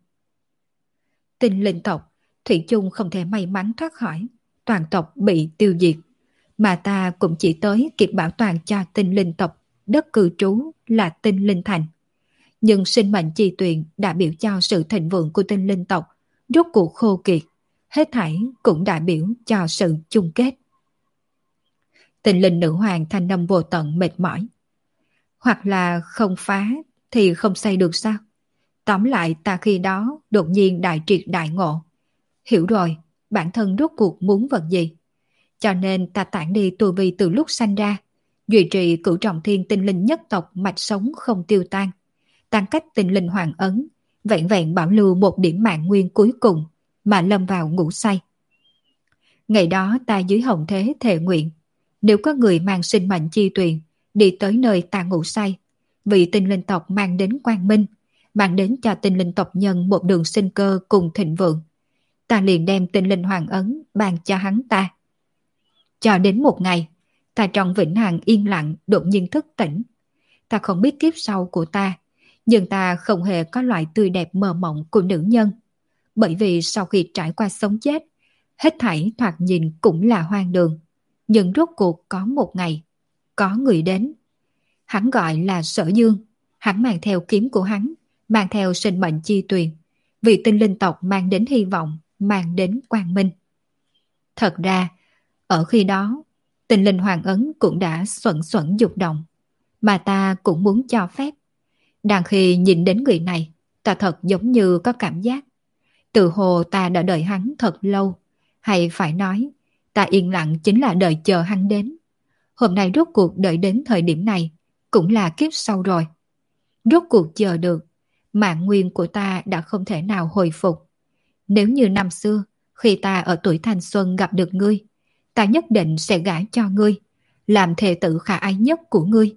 Tinh linh tộc, thủy chung không thể may mắn thoát khỏi. Toàn tộc bị tiêu diệt. Mà ta cũng chỉ tới kịp bảo toàn cho tinh linh tộc, đất cư trú là tinh linh thành. Nhưng sinh mệnh chi tuyền đã biểu cho sự thịnh vượng của tinh linh tộc, rốt cuộc khô kiệt, hết thảy cũng đại biểu cho sự chung kết. Tinh linh nữ hoàng thanh âm vô tận mệt mỏi. Hoặc là không phá thì không xây được sao? Tóm lại ta khi đó đột nhiên đại triệt đại ngộ. Hiểu rồi, bản thân rốt cuộc muốn vật gì. Cho nên ta tản đi tu vi từ lúc sanh ra, duy trì cửu trọng thiên tinh linh nhất tộc mạch sống không tiêu tan. Tăng cách tinh linh hoàng ấn, vẹn vẹn bảo lưu một điểm mạng nguyên cuối cùng mà lâm vào ngủ say. Ngày đó ta dưới hồng thế thề nguyện, nếu có người mang sinh mệnh chi tuyền đi tới nơi ta ngủ say, vì tinh linh tộc mang đến quang minh, mang đến cho tinh linh tộc nhân một đường sinh cơ cùng thịnh vượng, ta liền đem tinh linh hoàng ấn ban cho hắn ta. Cho đến một ngày, ta trong vĩnh hằng yên lặng đột nhiên thức tỉnh. Ta không biết kiếp sau của ta, nhưng ta không hề có loại tươi đẹp mơ mộng của nữ nhân. Bởi vì sau khi trải qua sống chết, hết thảy thoạt nhìn cũng là hoang đường. Nhưng rốt cuộc có một ngày, có người đến. Hắn gọi là Sở Dương. Hắn mang theo kiếm của hắn, mang theo sinh mệnh chi tuyền. Vì tinh linh tộc mang đến hy vọng, mang đến quang minh. Thật ra, ở khi đó, tinh linh hoàng ấn cũng đã xuẩn xuẩn dục động. Mà ta cũng muốn cho phép. Đang khi nhìn đến người này, ta thật giống như có cảm giác. Từ hồ ta đã đợi hắn thật lâu. Hay phải nói, ta yên lặng chính là đợi chờ hắn đến. Hôm nay rốt cuộc đợi đến thời điểm này, cũng là kiếp sau rồi. Rốt cuộc chờ được, mạng nguyên của ta đã không thể nào hồi phục. Nếu như năm xưa, khi ta ở tuổi thanh xuân gặp được ngươi, ta nhất định sẽ gả cho ngươi, làm thề tử khả ái nhất của ngươi.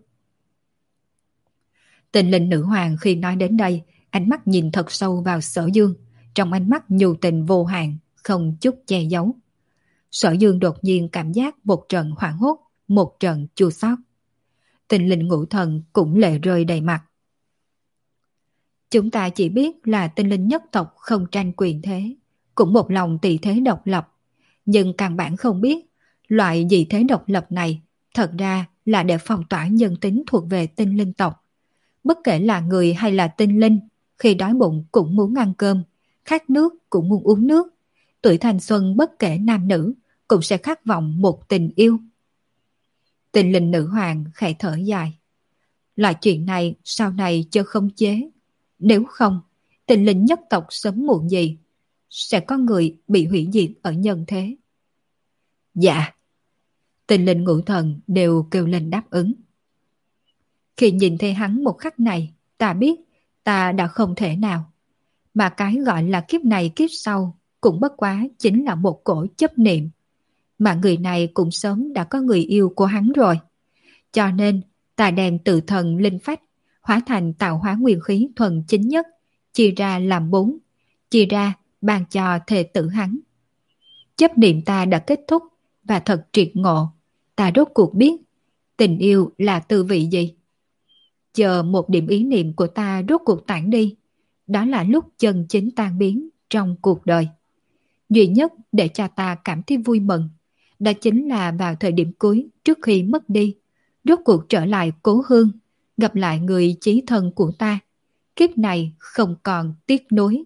Tinh linh nữ hoàng khi nói đến đây, ánh mắt nhìn thật sâu vào Sở Dương, trong ánh mắt nhu tình vô hạn, không chút che giấu. Sở Dương đột nhiên cảm giác một trận hoảng hốt, một trận chua xót. Tinh linh ngũ thần cũng lệ rơi đầy mặt. Chúng ta chỉ biết là tinh linh nhất tộc không tranh quyền thế, cũng một lòng tỳ thế độc lập. Nhưng căn bản không biết, loại dị thế độc lập này thật ra là để phong tỏa nhân tính thuộc về tinh linh tộc. Bất kể là người hay là tinh linh, khi đói bụng cũng muốn ăn cơm, khát nước cũng muốn uống nước. Tuổi thanh xuân bất kể nam nữ cũng sẽ khát vọng một tình yêu. Tinh linh nữ hoàng khẽ thở dài. Loại chuyện này sau này chớ không chế. Nếu không, tinh linh nhất tộc sớm muộn gì sẽ có người bị hủy diệt ở nhân thế. Dạ. Tinh linh ngũ thần đều kêu lên đáp ứng. Khi nhìn thấy hắn một khắc này, ta biết ta đã không thể nào. Mà cái gọi là kiếp này kiếp sau cũng bất quá chính là một cổ chấp niệm. Mà người này cũng sớm đã có người yêu của hắn rồi. Cho nên ta đem tự thần linh phách hóa thành tạo hóa nguyên khí thuần chính nhất, chia ra làm bốn, chia ra ban cho thề tử hắn. Chấp niệm ta đã kết thúc và thật triệt ngộ, ta rốt cuộc biết tình yêu là tư vị gì. Chờ một điểm ý niệm của ta rốt cuộc tản đi, đó là lúc chân chính tan biến trong cuộc đời. Duy nhất để cho ta cảm thấy vui mừng, đó chính là vào thời điểm cuối trước khi mất đi, rốt cuộc trở lại cố hương, gặp lại người chí thân của ta. Kiếp này không còn tiếc nuối.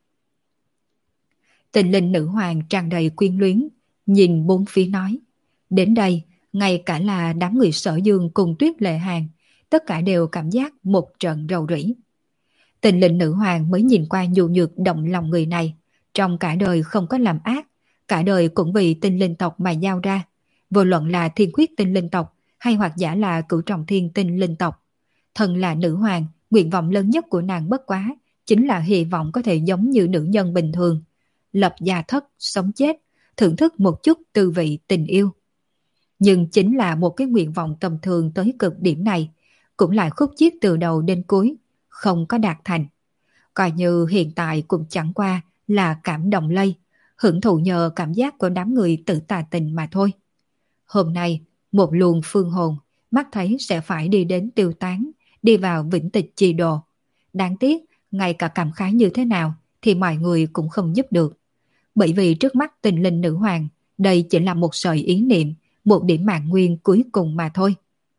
Tình linh nữ hoàng tràn đầy quyến luyến, nhìn bốn phía nói. Đến đây, ngay cả là đám người Sở Dương cùng Tuyết Lệ Hàn, tất cả đều cảm giác một trận rầu rĩ. Tình linh nữ hoàng mới nhìn qua nhu nhược động lòng người này, trong cả đời không có làm ác, cả đời cũng vì tinh linh tộc mà giao ra, vô luận là thiên khuyết tinh linh tộc hay hoặc giả là cửu trọng thiên tinh linh tộc. Thân là nữ hoàng, nguyện vọng lớn nhất của nàng bất quá chính là hy vọng có thể giống như nữ nhân bình thường, lập gia thất, sống chết, thưởng thức một chút tư vị tình yêu. Nhưng chính là một cái nguyện vọng tầm thường tới cực điểm này, cũng lại khúc chiết từ đầu đến cuối, không có đạt thành. Coi như hiện tại cũng chẳng qua là cảm động lây, hưởng thụ nhờ cảm giác của đám người tự tà tình mà thôi. Hôm nay, một luồng phương hồn, mắt thấy sẽ phải đi đến tiêu tán, đi vào vĩnh tịch chi đồ. Đáng tiếc, ngay cả cảm khái như thế nào thì mọi người cũng không giúp được. Bởi vì trước mắt tình linh nữ hoàng, đây chỉ là một sợi ý niệm, một điểm mạng nguyên cuối cùng mà thôi.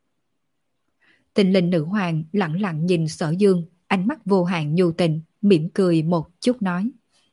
Tình linh nữ hoàng lặng lặng nhìn Sở Dương, ánh mắt vô hạn nhu tình, mỉm cười một chút nói.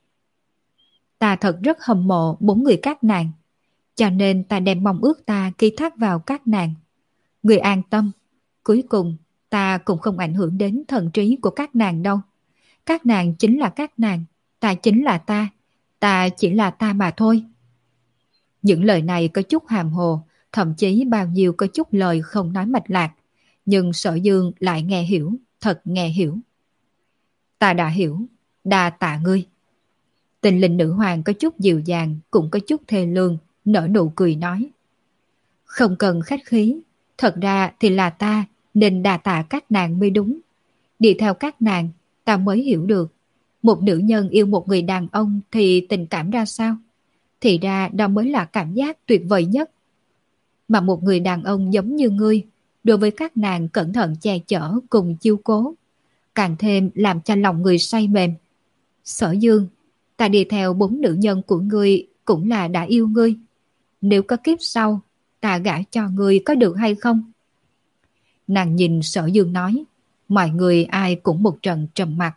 Ta thật rất hâm mộ bốn người các nàng, cho nên ta đem mong ước ta ký thác vào các nàng. Người an tâm, cuối cùng ta cũng không ảnh hưởng đến thần trí của các nàng đâu. Các nàng chính là các nàng, ta chính là ta, ta chỉ là ta mà thôi. Những lời này có chút hàm hồ, thậm chí bao nhiêu có chút lời không nói mạch lạc, nhưng Sở Dương lại nghe hiểu, thật nghe hiểu. Ta đã hiểu, đa tạ ngươi. Tình linh nữ hoàng có chút dịu dàng, cũng có chút thê lương, nở nụ cười nói. Không cần khách khí, thật ra thì là ta nên đa tạ các nàng mới đúng. Đi theo các nàng, ta mới hiểu được, một nữ nhân yêu một người đàn ông thì tình cảm ra sao? Thì ra đó mới là cảm giác tuyệt vời nhất. Mà một người đàn ông giống như ngươi, đối với các nàng cẩn thận che chở cùng chiêu cố, càng thêm làm cho lòng người say mềm. Sở Dương, ta đi theo bốn nữ nhân của ngươi cũng là đã yêu ngươi. Nếu có kiếp sau, ta gả cho ngươi có được hay không? Nàng nhìn Sở Dương nói, mọi người ai cũng một trận trầm mặc.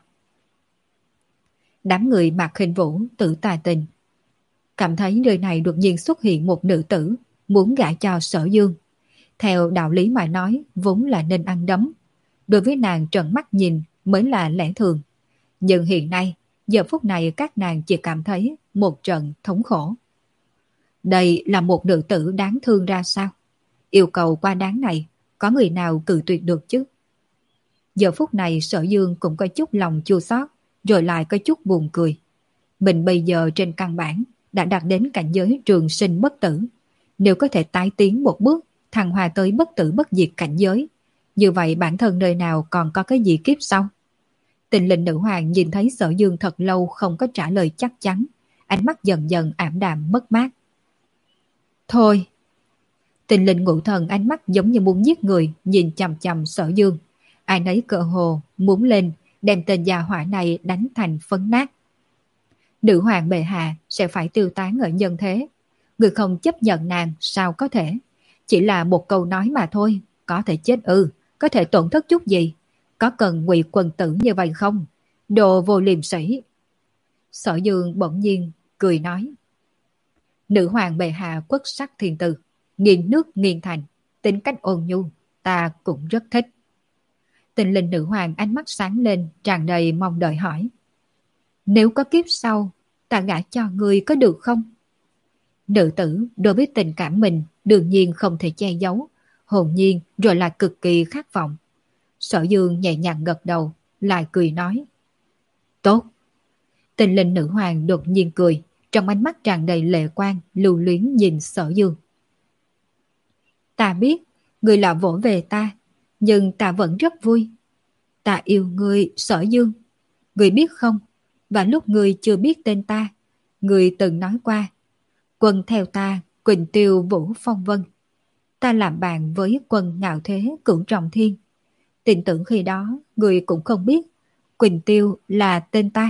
Đám người Mạc Khinh Vũ tự tà tình, cảm thấy nơi này đột nhiên xuất hiện một nữ tử muốn gả cho Sở Dương. Theo đạo lý mà nói vốn là nên ăn đấm, đối với nàng trợn mắt nhìn mới là lẽ thường. Nhưng hiện nay, giờ phút này các nàng chỉ cảm thấy một trận thống khổ. Đây là một nữ tử đáng thương ra sao? Yêu cầu qua đáng này, có người nào cự tuyệt được chứ? Giờ phút này Sở Dương cũng có chút lòng chua xót, rồi lại có chút buồn cười. Mình bây giờ trên căn bản đã đạt đến cảnh giới trường sinh bất tử. Nếu có thể tái tiến một bước, thăng hoa tới bất tử bất diệt cảnh giới, như vậy bản thân nơi nào còn có cái gì kiếp sau? Tình linh nữ hoàng nhìn thấy Sở Dương thật lâu không có trả lời chắc chắn, ánh mắt dần dần ảm đạm mất mát. Thôi. Tình linh ngũ thần ánh mắt giống như muốn giết người, nhìn chằm chằm Sở Dương. Ai nấy cỡ hồ muốn lên đem tên già hỏa này đánh thành phấn nát. Nữ hoàng bệ hạ sẽ phải tiêu tán ở nhân thế. Người không chấp nhận nàng sao có thể? Chỉ là một câu nói mà thôi, có thể chết ư, có thể tổn thất chút gì? Có cần ngụy quần tử như vậy không? Đồ vô liêm sỉ. Sở Dương bỗng nhiên cười nói. Nữ hoàng bệ hạ quốc sắc thiên tư, nghiền nước nghiền thành, tính cách ôn nhu, ta cũng rất thích. Tình linh nữ hoàng ánh mắt sáng lên, tràn đầy mong đợi hỏi. Nếu có kiếp sau, ta gả cho ngươi có được không? Nữ tử đối với tình cảm mình đương nhiên không thể che giấu, hồn nhiên rồi lại cực kỳ khát vọng. Sở Dương nhẹ nhàng gật đầu, lại cười nói. Tốt. Tình linh nữ hoàng đột nhiên cười, trong ánh mắt tràn đầy lệ quang, lưu luyến nhìn Sở Dương. Ta biết, ngươi là vỗ về ta, nhưng ta vẫn rất vui. Ta yêu ngươi, Sở Dương. Ngươi biết không, và lúc ngươi chưa biết tên ta, ngươi từng nói qua, quân theo ta, Quỳnh Tiêu Vũ Phong Vân. Ta làm bạn với quân ngạo thế cửu trọng thiên. Tin tưởng khi đó, ngươi cũng không biết, Quỳnh Tiêu là tên ta.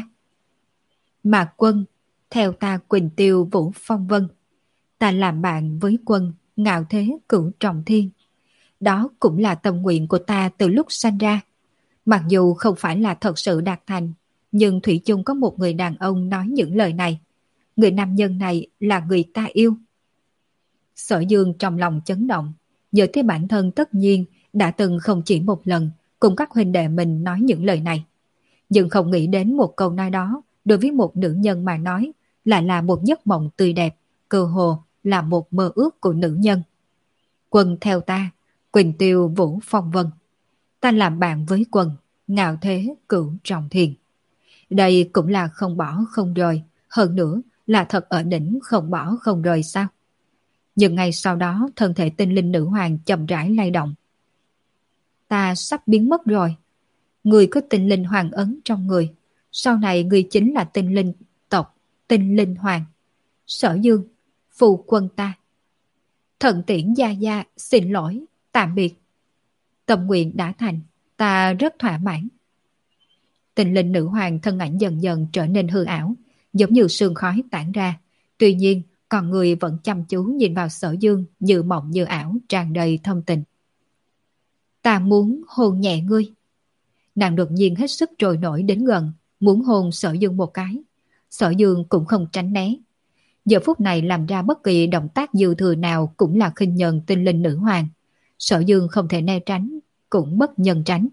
Mà quân, theo ta Quỳnh Tiêu Vũ Phong Vân. Ta làm bạn với quân ngạo thế cửu trọng thiên. Đó cũng là tâm nguyện của ta từ lúc sanh ra. Mặc dù không phải là thật sự đạt thành, nhưng thủy chung có một người đàn ông nói những lời này. Người nam nhân này là người ta yêu. Sở Dương trong lòng chấn động, nhớ tới bản thân tất nhiên đã từng không chỉ một lần cùng các huynh đệ mình nói những lời này. Nhưng không nghĩ đến một câu nói đó đối với một nữ nhân mà nói lại là một giấc mộng tươi đẹp, cơ hồ là một mơ ước của nữ nhân. Quân theo ta, Quỳnh Tiêu Vũ Phong Vân. Ta làm bạn với quân, ngạo thế cửu trọng thiên. Đây cũng là không bỏ không rời, hơn nữa là thật ở đỉnh không bỏ không rời sao? Nhưng ngay sau đó thân thể tinh linh nữ hoàng chậm rãi lay động. Ta sắp biến mất rồi. Người có tinh linh hoàng ấn trong người. Sau này người chính là tinh linh tộc, tinh linh hoàng. Sở Dương, phụ quân ta. Thần tiễn gia gia, xin lỗi, tạm biệt. Tâm nguyện đã thành, ta rất thỏa mãn. Tinh linh nữ hoàng thân ảnh dần dần trở nên hư ảo, giống như sương khói tản ra. Tuy nhiên, còn người vẫn chăm chú nhìn vào Sở Dương như mộng như ảo, tràn đầy thâm tình. Ta muốn hôn nhẹ ngươi. Nàng đột nhiên hết sức trồi nổi đến gần, muốn hôn Sở Dương một cái. Sở Dương cũng không tránh né. Giờ phút này làm ra bất kỳ động tác dư thừa nào cũng là khinh nhờn tinh linh nữ hoàng. Sở Dương không thể né tránh, cũng bất nhân tránh.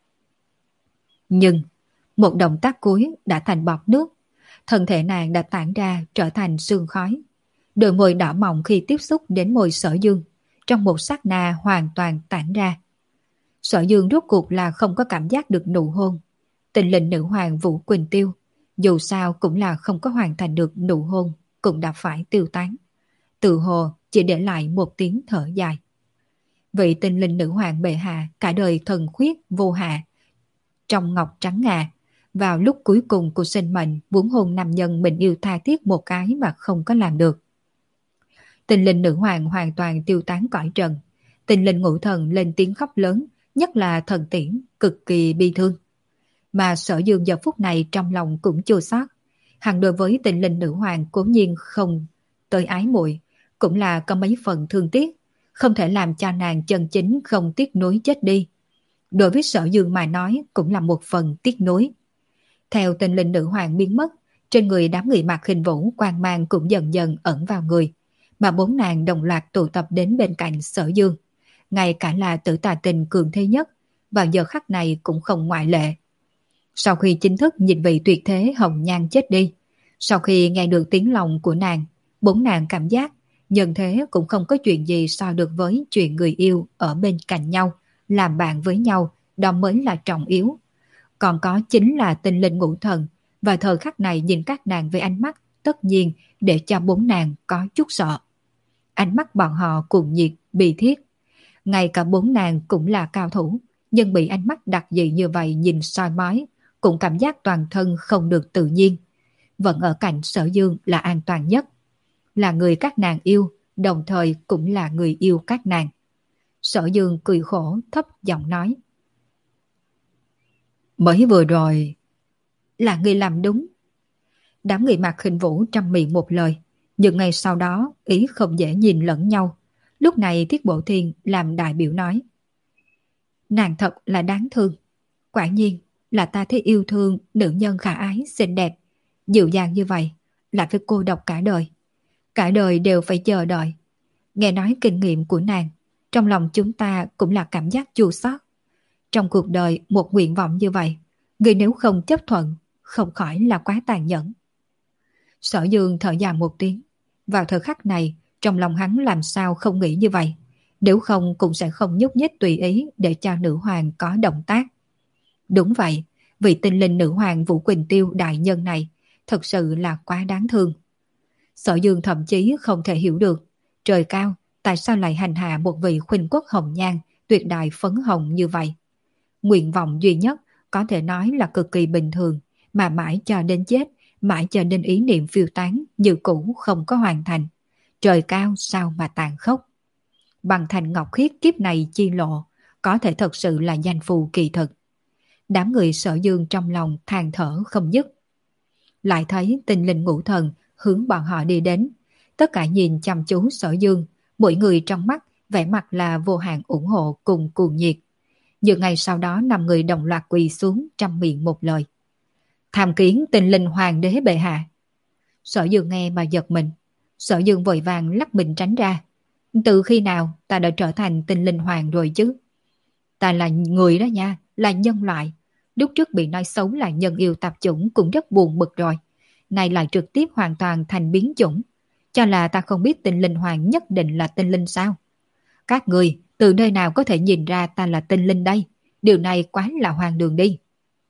Nhưng, một động tác cuối đã thành bọt nước. Thân thể nàng đã tản ra trở thành sương khói. Đôi môi đỏ mọng khi tiếp xúc đến môi Sở Dương, trong một sát na hoàn toàn tản ra. Sở Dương rốt cuộc là không có cảm giác được nụ hôn. Tình linh nữ hoàng Vũ Quỳnh Tiêu, dù sao cũng là không có hoàn thành được nụ hôn, cũng đã phải tiêu tán. Tự hồ chỉ để lại một tiếng thở dài. Vị tình linh nữ hoàng bệ hạ cả đời thần khuyết vô hạ, trong ngọc trắng ngà, vào lúc cuối cùng của sinh mệnh muốn hôn nam nhân mình yêu tha thiết một cái mà không có làm được. Tình linh nữ hoàng hoàn toàn tiêu tán cõi trần. Tình linh ngũ thần lên tiếng khóc lớn, nhất là thần tiễn, cực kỳ bi thương. Mà Sở Dương giờ phút này trong lòng cũng chua xót. Hắn đối với tình linh nữ hoàng cố nhiên không tới ái muội, cũng là có mấy phần thương tiếc, không thể làm cho nàng chân chính không tiếc nuối chết đi. Đối với Sở Dương mà nói cũng là một phần tiếc nuối. Theo tình linh nữ hoàng biến mất, trên người đám người Mạc Khinh Vũ quang mang cũng dần dần ẩn vào người, mà bốn nàng đồng loạt tụ tập đến bên cạnh Sở Dương. Ngay cả là Tử Tà Tình cường thế nhất, vào giờ khắc này cũng không ngoại lệ. Sau khi chính thức nhìn vị tuyệt thế hồng nhan chết đi, sau khi nghe được tiếng lòng của nàng, bốn nàng cảm giác nhân thế cũng không có chuyện gì so được với chuyện người yêu ở bên cạnh nhau, làm bạn với nhau, đó mới là trọng yếu. Còn có chính là tinh linh ngũ thần, và thời khắc này nhìn các nàng với ánh mắt tất nhiên để cho bốn nàng có chút sợ. Ánh mắt bọn họ cuồng nhiệt, bi thiết. Ngay cả bốn nàng cũng là cao thủ, nhưng bị ánh mắt đặc dị như vậy nhìn soi mói, cũng cảm giác toàn thân không được tự nhiên. Vẫn ở cạnh Sở Dương là an toàn nhất. Là người các nàng yêu, đồng thời cũng là người yêu các nàng. Sở Dương cười khổ thấp giọng nói. Mới vừa rồi là người làm đúng. Đám người Mạc Khinh Vũ trăm miệng một lời, nhưng ngay sau đó ý không dễ nhìn lẫn nhau. Lúc này Tiết Bộ Thiên làm đại biểu nói. Nàng thật là đáng thương. Quả nhiên là ta thấy yêu thương nữ nhân khả ái, xinh đẹp, dịu dàng như vậy, lại phải cô độc cả đời. Cả đời đều phải chờ đợi. Nghe nói kinh nghiệm của nàng, trong lòng chúng ta cũng là cảm giác chua xót. Trong cuộc đời một nguyện vọng như vậy, người nếu không chấp thuận, không khỏi là quá tàn nhẫn. Sở Dương thở dài một tiếng. Vào thời khắc này, trong lòng hắn làm sao không nghĩ như vậy. Nếu không cũng sẽ không nhúc nhích tùy ý để cho nữ hoàng có động tác. Đúng vậy, vị tinh linh nữ hoàng Vũ Quỳnh Tiêu đại nhân này thật sự là quá đáng thương. Sở Dương thậm chí không thể hiểu được, trời cao, tại sao lại hành hạ một vị khuynh quốc hồng nhan, tuyệt đại phấn hồng như vậy. Nguyện vọng duy nhất có thể nói là cực kỳ bình thường, mà mãi cho đến chết, mãi cho đến ý niệm phiêu tán như cũ không có hoàn thành. Trời cao sao mà tàn khốc. Bằng thành ngọc khiết kiếp này chi lộ, có thể thật sự là danh phù kỳ thực. Đám người Sở Dương trong lòng than thở không dứt. Lại thấy tinh linh ngũ thần hướng bọn họ đi đến. Tất cả nhìn chăm chú Sở Dương, mỗi người trong mắt vẻ mặt là vô hạn ủng hộ cùng cuồng nhiệt. Nhưng ngày sau đó năm người đồng loạt quỳ xuống trăm miệng một lời. Tham kiến tinh linh hoàng đế bệ hạ. Sở Dương nghe mà giật mình. Sở Dương vội vàng lắc mình tránh ra. Từ khi nào ta đã trở thành tinh linh hoàng rồi chứ? Ta là người đó nha, là nhân loại. Lúc trước bị nói xấu là nhân yêu tạp chủng cũng rất buồn bực rồi. Nay lại trực tiếp hoàn toàn thành biến chủng. Cho là ta không biết tinh linh hoàng nhất định là tinh linh sao? Các người từ nơi nào có thể nhìn ra ta là tinh linh đây? Điều này quá là hoang đường đi.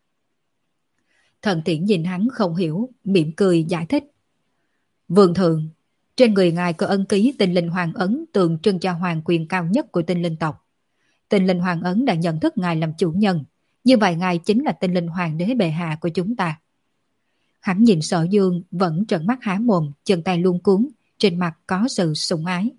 Thần Tiễn nhìn hắn không hiểu, mỉm cười giải thích. Vương thượng, trên người ngài có ân ký tinh linh hoàng ấn tượng trưng cho hoàng quyền cao nhất của tinh linh tộc. Tinh linh hoàng ấn đã nhận thức ngài làm chủ nhân, như vậy ngài chính là tinh linh hoàng đế bệ hạ của chúng ta. Hắn nhìn Sở Dương vẫn trợn mắt há mồm, chân tay luống cuống, trên mặt có sự sủng ái.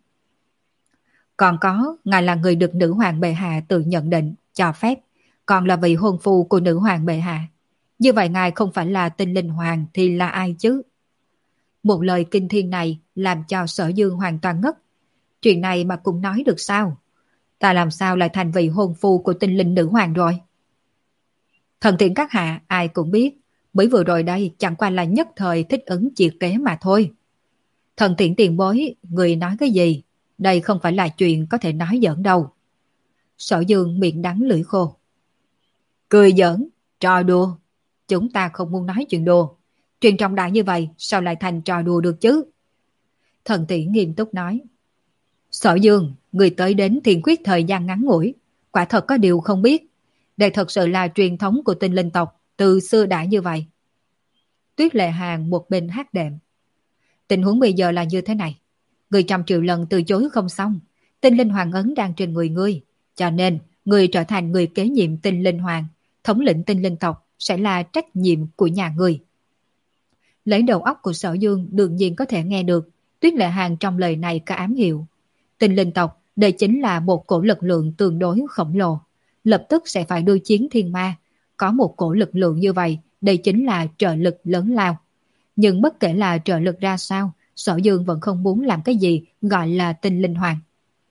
Còn có, ngài là người được nữ hoàng bệ hạ tự nhận định, cho phép, còn là vị hôn phu của nữ hoàng bệ hạ. Như vậy ngài không phải là tinh linh hoàng thì là ai chứ? Một lời kinh thiên này làm cho Sở Dương hoàn toàn ngất. Chuyện này mà cũng nói được sao? Ta làm sao lại thành vị hôn phu của tinh linh nữ hoàng rồi? Thần tiện các hạ ai cũng biết, mới vừa rồi đây chẳng qua là nhất thời thích ứng chiệt kế mà thôi. Thần tiện tiền bối, người nói cái gì? Đây không phải là chuyện có thể nói giỡn đâu. Sở Dương miệng đắng lưỡi khô. Cười giỡn, trò đùa. Chúng ta không muốn nói chuyện đùa. Chuyện trọng đại như vậy sao lại thành trò đùa được chứ? Thần tiễn nghiêm túc nói. Sở Dương, người tới đến Thiên Khuyết thời gian ngắn ngủi, quả thật có điều không biết. Đây thật sự là truyền thống của tinh linh tộc, từ xưa đã như vậy. Tuyết Lệ Hàn một bên hát đệm. Tình huống bây giờ là như thế này. Người trăm triệu lần từ chối không xong. Tinh linh hoàng ấn đang trên người ngươi. Cho nên, người trở thành người kế nhiệm tinh linh hoàng, thống lĩnh tinh linh tộc sẽ là trách nhiệm của nhà ngươi. Lấy đầu óc của Sở Dương đương nhiên có thể nghe được Tuyết Lệ Hàn trong lời này có ám hiệu. Tinh linh tộc đây chính là một cổ lực lượng tương đối khổng lồ, lập tức sẽ phải đối chiến thiên ma. Có một cổ lực lượng như vậy, đây chính là trợ lực lớn lao. Nhưng bất kể là trợ lực ra sao, Sở Dương vẫn không muốn làm cái gì gọi là tinh linh hoàng.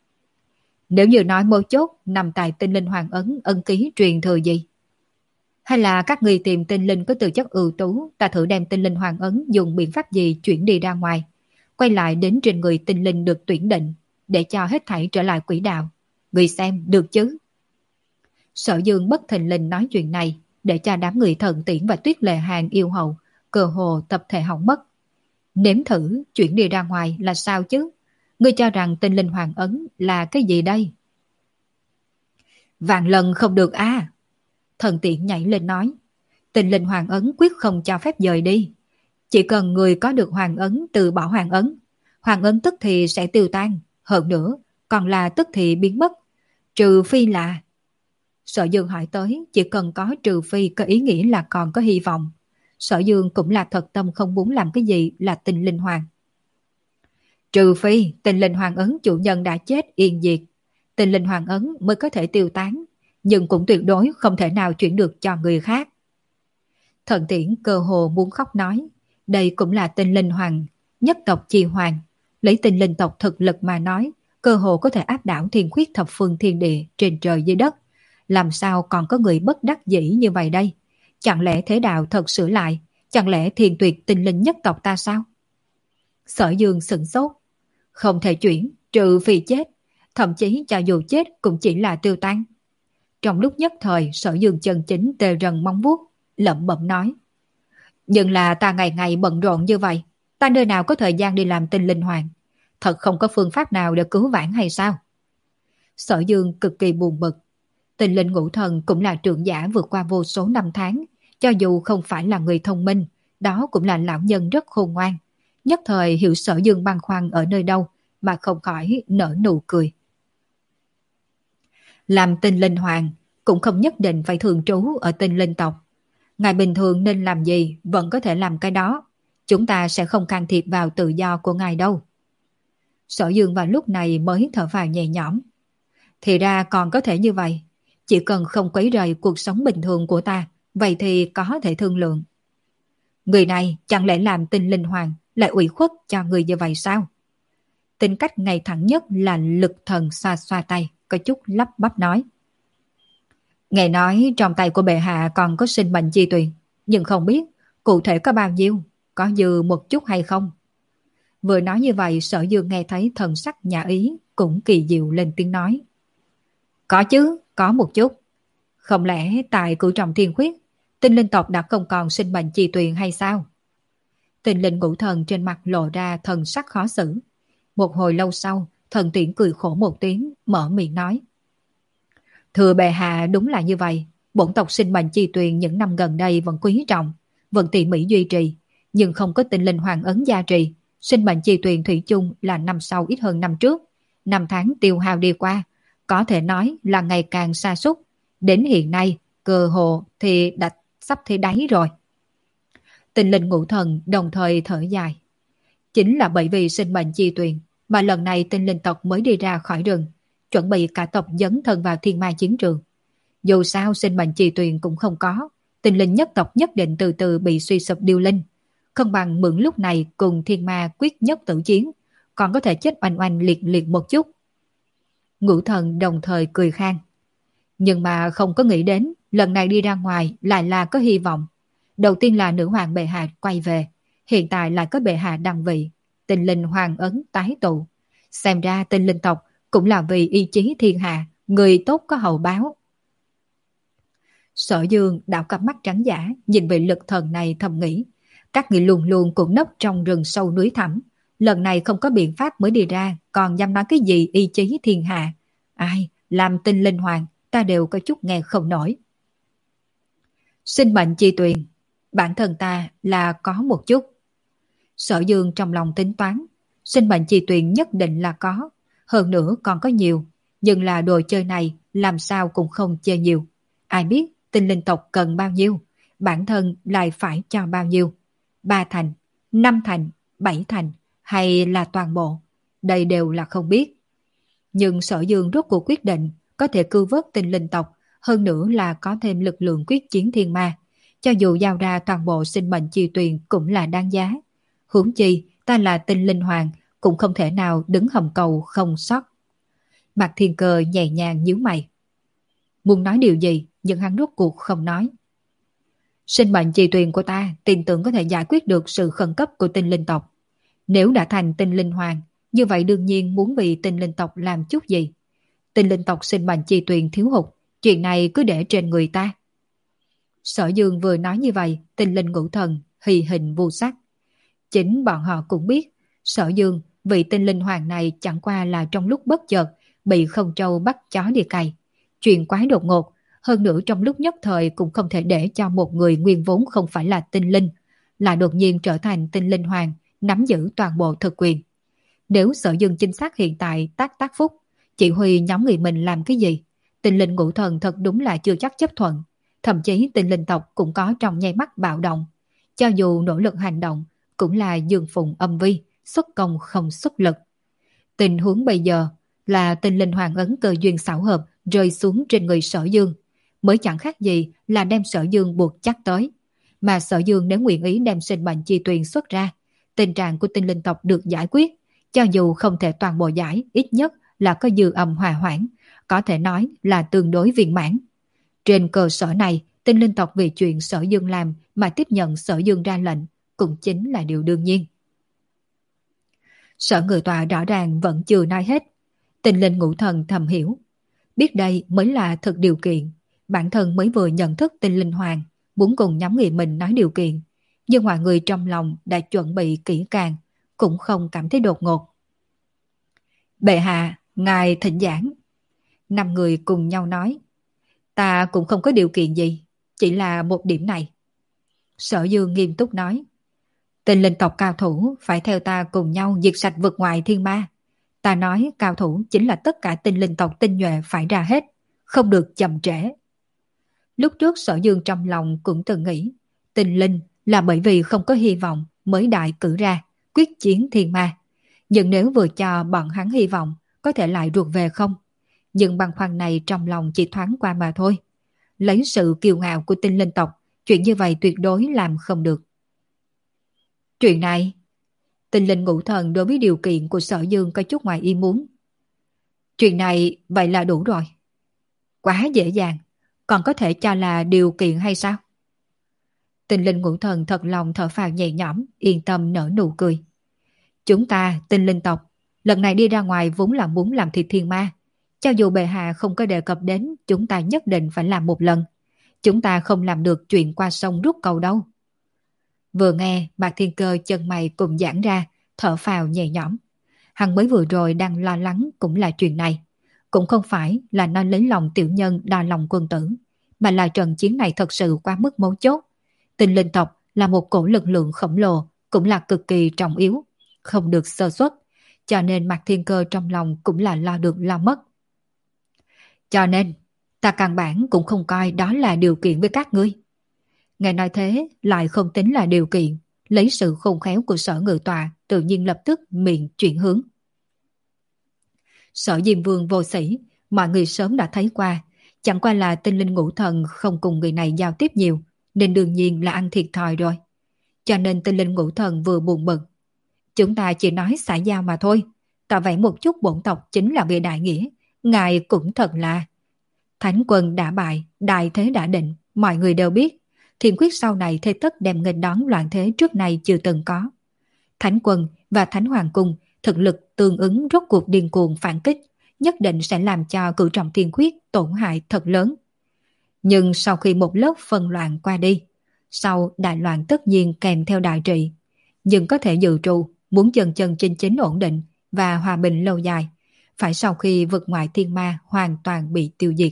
Nếu như nói mấu chốt nằm tại tinh linh hoàng ấn ân ký truyền thừa gì? Hay là các người tìm tinh linh có tư chất ưu tú, ta thử đem tinh linh hoàng ấn dùng biện pháp gì chuyển đi ra ngoài, quay lại đến trên người tinh linh được tuyển định, để cho hết thảy trở lại quỹ đạo. Người xem được chứ? Sở Dương bất thình lình nói chuyện này, để cho đám người Thần Tiễn và Tuyết Lệ Hàn yêu hậu cơ hồ tập thể hỏng mất. Nếm thử chuyển đi ra ngoài là sao chứ? Ngươi cho rằng tinh linh hoàng ấn là cái gì đây? Vạn lần không được à? Thần Tiễn nhảy lên nói. Tinh linh hoàng ấn quyết không cho phép dời đi. Chỉ cần người có được hoàng ấn từ bỏ hoàng ấn, hoàng ấn tức thì sẽ tiêu tan. Hơn nữa, còn là tức thì biến mất. Trừ phi là... Sở Dương hỏi tới, chỉ cần có trừ phi có ý nghĩa là còn có hy vọng. Sở Dương cũng là thật tâm không muốn làm cái gì là tinh linh hoàng. Trừ phi tinh linh hoàng ấn chủ nhân đã chết yên diệt, tinh linh hoàng ấn mới có thể tiêu tán. nhưng cũng tuyệt đối không thể nào chuyển được cho người khác. Thần Tiễn cơ hồ muốn khóc nói, đây cũng là tinh linh hoàng, nhất tộc chi hoàng. Lấy tinh linh tộc thực lực mà nói, cơ hồ có thể áp đảo thiên khuyết thập phương thiên địa trên trời dưới đất. Làm sao còn có người bất đắc dĩ như vậy đây? Chẳng lẽ thế đạo thật sửa lại? Chẳng lẽ thiên tuyệt tinh linh nhất tộc ta sao? Sở Dương sửng sốt. Không thể chuyển, trừ phi chết. Thậm chí cho dù chết cũng chỉ là tiêu tan. Trong lúc nhất thời, Sở Dương chân chính tê rần móng vuốt, lẩm bẩm nói. Nhưng là ta ngày ngày bận rộn như vậy, ta nơi nào có thời gian đi làm tinh linh hoàng? Thật không có phương pháp nào để cứu vãn hay sao? Sở Dương cực kỳ buồn bực. Tinh linh ngũ thần cũng là trưởng giả vượt qua vô số năm tháng. Cho dù không phải là người thông minh, đó cũng là lão nhân rất khôn ngoan. Nhất thời hiểu Sở Dương băn khoăn ở nơi đâu mà không khỏi nở nụ cười. Làm tinh linh hoàng cũng không nhất định phải thường trú ở tinh linh tộc. Ngài bình thường nên làm gì vẫn có thể làm cái đó. Chúng ta sẽ không can thiệp vào tự do của ngài đâu. Sở Dương vào lúc này mới thở vào nhẹ nhõm. Thì ra còn có thể như vậy. Chỉ cần không quấy rầy cuộc sống bình thường của ta, vậy thì có thể thương lượng. Người này chẳng lẽ làm tinh linh hoàng lại ủy khuất cho người như vậy sao? Tính cách ngày thẳng nhất là lực thần xoa xoa tay, có chút lắp bắp nói. Nghe nói trong tay của bệ hạ còn có sinh mệnh chi tuyền, nhưng không biết cụ thể có bao nhiêu, có dư một chút hay không. Vừa nói như vậy, Sở Dương nghe thấy thần sắc nhã ý cũng kỳ diệu lên tiếng nói. Có chứ, có một chút. Không lẽ tại cửu trọng thiên khuyết, tinh linh tộc đã không còn sinh mệnh chi tuyền hay sao? Tinh linh ngũ thần trên mặt lộ ra thần sắc khó xử. Một hồi lâu sau, thần tiễn cười khổ một tiếng, mở miệng nói. Thưa bệ hạ, đúng là như vậy. Bổn tộc sinh mệnh chi tuyền những năm gần đây vẫn quý trọng, vẫn tỉ mỉ duy trì, nhưng không có tinh linh hoàng ấn gia trì. Sinh mệnh chi tuyền thủy chung là năm sau ít hơn năm trước. Năm tháng tiêu hao đi qua, có thể nói là ngày càng sa sút. Đến hiện nay, cơ hồ thì đã sắp thấy đáy rồi. Tinh linh ngũ thần đồng thời thở dài. Chính là bởi vì sinh mệnh chi tuyền mà lần này tinh linh tộc mới đi ra khỏi rừng, chuẩn bị cả tộc dấn thân vào thiên ma chiến trường. Dù sao sinh mệnh chi tuyền cũng không có, tinh linh nhất tộc nhất định từ từ bị suy sụp điêu linh. Không bằng mượn lúc này cùng thiên ma quyết nhất tử chiến, còn có thể chết oanh oanh liệt liệt một chút. Ngũ thần đồng thời cười khan. Nhưng mà không có nghĩ đến lần này đi ra ngoài lại là có hy vọng. Đầu tiên là nữ hoàng bệ hạ quay về, hiện tại lại có bệ hạ đăng vị, tinh linh hoàng ấn tái tụ. Xem ra tinh linh tộc cũng là vì ý chí thiên hạ, người tốt có hậu báo. Sở Dương đảo cặp mắt trắng giả, nhìn vị lực thần này thầm nghĩ. Các người luôn luôn cũng nấp trong rừng sâu núi thẳm. Lần này không có biện pháp mới đi ra, còn dám nói cái gì ý chí thiên hạ. Ai, làm tinh linh hoàng, ta đều có chút nghe không nổi. Sinh mệnh chi tuyền, bản thân ta là có một chút. Sở Dương trong lòng tính toán, sinh mệnh chi tuyền nhất định là có, hơn nữa còn có nhiều, nhưng là đồ chơi này làm sao cũng không chơi nhiều. Ai biết tinh linh tộc cần bao nhiêu, bản thân lại phải cho bao nhiêu. Ba thành, năm thành, bảy thành hay là toàn bộ, đây đều là không biết. Nhưng Sở Dương rốt cuộc quyết định có thể cứu vớt tinh linh tộc, hơn nữa là có thêm lực lượng quyết chiến thiên ma. Cho dù giao ra toàn bộ sinh mệnh chi tuyền cũng là đáng giá. Huống chi ta là tinh linh hoàng, cũng không thể nào đứng hầm cầu không sót. Mạc Thiên Cơ nhẹ nhàng nhíu mày. Muốn nói điều gì nhưng hắn rốt cuộc không nói. Sinh mệnh chi tuyền của ta tin tưởng có thể giải quyết được sự khẩn cấp của tinh linh tộc. Nếu đã thành tinh linh hoàng, như vậy đương nhiên muốn vì tinh linh tộc làm chút gì. Tinh linh tộc sinh mệnh chi tuyền thiếu hụt, chuyện này cứ để trên người ta. Sở Dương vừa nói như vậy, tinh linh ngũ thần hì hình vô sắc. Chính bọn họ cũng biết, Sở Dương vị tinh linh hoàng này chẳng qua là trong lúc bất chợt bị không trâu bắt chó đi cày. Chuyện quá đột ngột, hơn nữa trong lúc nhất thời cũng không thể để cho một người nguyên vốn không phải là tinh linh, là đột nhiên trở thành tinh linh hoàng, nắm giữ toàn bộ thực quyền. Nếu Sở Dương chính xác hiện tại tác tác phúc, chỉ huy nhóm người mình làm cái gì, tinh linh ngũ thần thật đúng là chưa chắc chấp thuận. Thậm chí tinh linh tộc cũng có trong nháy mắt bạo động. Cho dù nỗ lực hành động, cũng là dương phụng âm vi, xuất công không xuất lực. Tình huống bây giờ là tinh linh hoàng ấn cơ duyên xảo hợp rơi xuống trên người Sở Dương, mới chẳng khác gì là đem Sở Dương buộc chắc tới. Mà Sở Dương nếu nguyện ý đem sinh mệnh chi tuyền xuất ra, tình trạng của tinh linh tộc được giải quyết, cho dù không thể toàn bộ giải, ít nhất là có dư âm hòa hoãn, có thể nói là tương đối viên mãn. Trên cơ sở này, tinh linh tộc vì chuyện Sở Dương làm mà tiếp nhận Sở Dương ra lệnh, cũng chính là điều đương nhiên. Sở Ngự Tọa rõ ràng vẫn chưa nói hết. Tinh linh ngũ thần thầm hiểu, biết đây mới là thực điều kiện. Bản thân mới vừa nhận thức tinh linh hoàng, muốn cùng nhóm người mình nói điều kiện, nhưng mọi người trong lòng đã chuẩn bị kỹ càng, cũng không cảm thấy đột ngột. Bệ hạ, ngài thỉnh giảng. Năm người cùng nhau nói, ta cũng không có điều kiện gì, chỉ là một điểm này. Sở Dương nghiêm túc nói, tinh linh tộc cao thủ phải theo ta cùng nhau diệt sạch vực ngoài thiên ma. Ta nói cao thủ chính là tất cả tinh linh tộc tinh nhuệ phải ra hết, không được chậm trễ. Lúc trước Sở Dương trong lòng cũng từng nghĩ, tinh linh là bởi vì không có hy vọng mới đại cử ra, quyết chiến thiên ma. Nhưng nếu vừa cho bọn hắn hy vọng, có thể lại ruột về không? Nhưng băn khoăn này trong lòng chỉ thoáng qua mà thôi. Lấy sự kiêu ngạo của tinh linh tộc, chuyện như vậy tuyệt đối làm không được. Chuyện này, tinh linh ngũ thần đối với điều kiện của Sở Dương có chút ngoài ý muốn. Chuyện này vậy là đủ rồi. Quá dễ dàng, còn có thể cho là điều kiện hay sao? Tinh linh ngũ thần thật lòng thở phào nhẹ nhõm, yên tâm nở nụ cười. Chúng ta, tinh linh tộc, lần này đi ra ngoài vốn là muốn làm thịt thiên ma. Cho dù bệ hạ không có đề cập đến, chúng ta nhất định phải làm một lần. Chúng ta không làm được chuyện qua sông rút cầu đâu. Vừa nghe, Mạc Thiên Cơ chân mày cùng giãn ra, thở phào nhẹ nhõm. Hắn mới vừa rồi đang lo lắng cũng là chuyện này. Cũng không phải là nó lấy lòng tiểu nhân đo lòng quân tử, mà là trận chiến này thật sự quá mức mấu chốt. Tinh linh tộc là một cổ lực lượng khổng lồ, cũng là cực kỳ trọng yếu, không được sơ suất, cho nên Mạc Thiên Cơ trong lòng cũng là lo được lo mất. Cho nên, ta căn bản cũng không coi đó là điều kiện với các ngươi. Ngài nói thế lại không tính là điều kiện, lấy sự khôn khéo của Sở Ngự Tọa tự nhiên lập tức miệng chuyển hướng. Sở Diêm Vương vô sĩ, mọi người sớm đã thấy qua, chẳng qua là tinh linh ngũ thần không cùng người này giao tiếp nhiều, nên đương nhiên là ăn thiệt thòi rồi. Cho nên tinh linh ngũ thần vừa buồn bực. Chúng ta chỉ nói xã giao mà thôi, tỏ vẻ một chút bổn tộc chính là về đại nghĩa, ngài cũng thật là. Thánh quân đã bại, đại thế đã định, mọi người đều biết. Thiên quyết sau này thế tất đem nghênh đón loạn thế trước này chưa từng có. Thánh quân và Thánh Hoàng Cung thực lực tương ứng rốt cuộc điên cuồng phản kích, nhất định sẽ làm cho cửu trọng thiên quyết tổn hại thật lớn. Nhưng sau khi một lớp phân loạn qua đi, sau đại loạn tất nhiên kèm theo đại trị, nhưng có thể dự trù muốn chân chân chính chính ổn định và hòa bình lâu dài, phải sau khi vực ngoại thiên ma hoàn toàn bị tiêu diệt.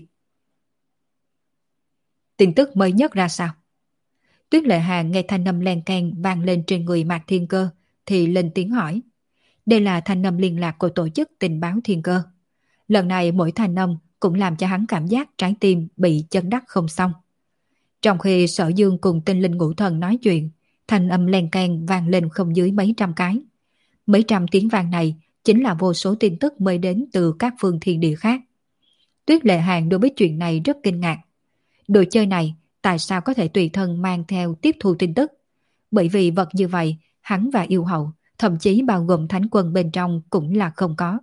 Tin tức mới nhất ra sao? Tuyết Lệ Hàn nghe thanh âm len keng vang lên trên người Mạc Thiên Cơ thì lên tiếng hỏi. Đây là thanh âm liên lạc của tổ chức tình báo Thiên Cơ. Lần này mỗi thanh âm cũng làm cho hắn cảm giác trái tim bị chấn đắc không xong. Trong khi Sở Dương cùng tinh linh ngũ thần nói chuyện, thanh âm len keng vang lên không dưới mấy trăm cái. Mấy trăm tiếng vang này chính là vô số tin tức mới đến từ các phương thiên địa khác. Tuyết Lệ Hàn đối với chuyện này rất kinh ngạc. Đồ chơi này tại sao có thể tùy thân mang theo tiếp thu tin tức? Bởi vì vật như vậy, hắn và yêu hậu, thậm chí bao gồm thánh quân bên trong cũng là không có.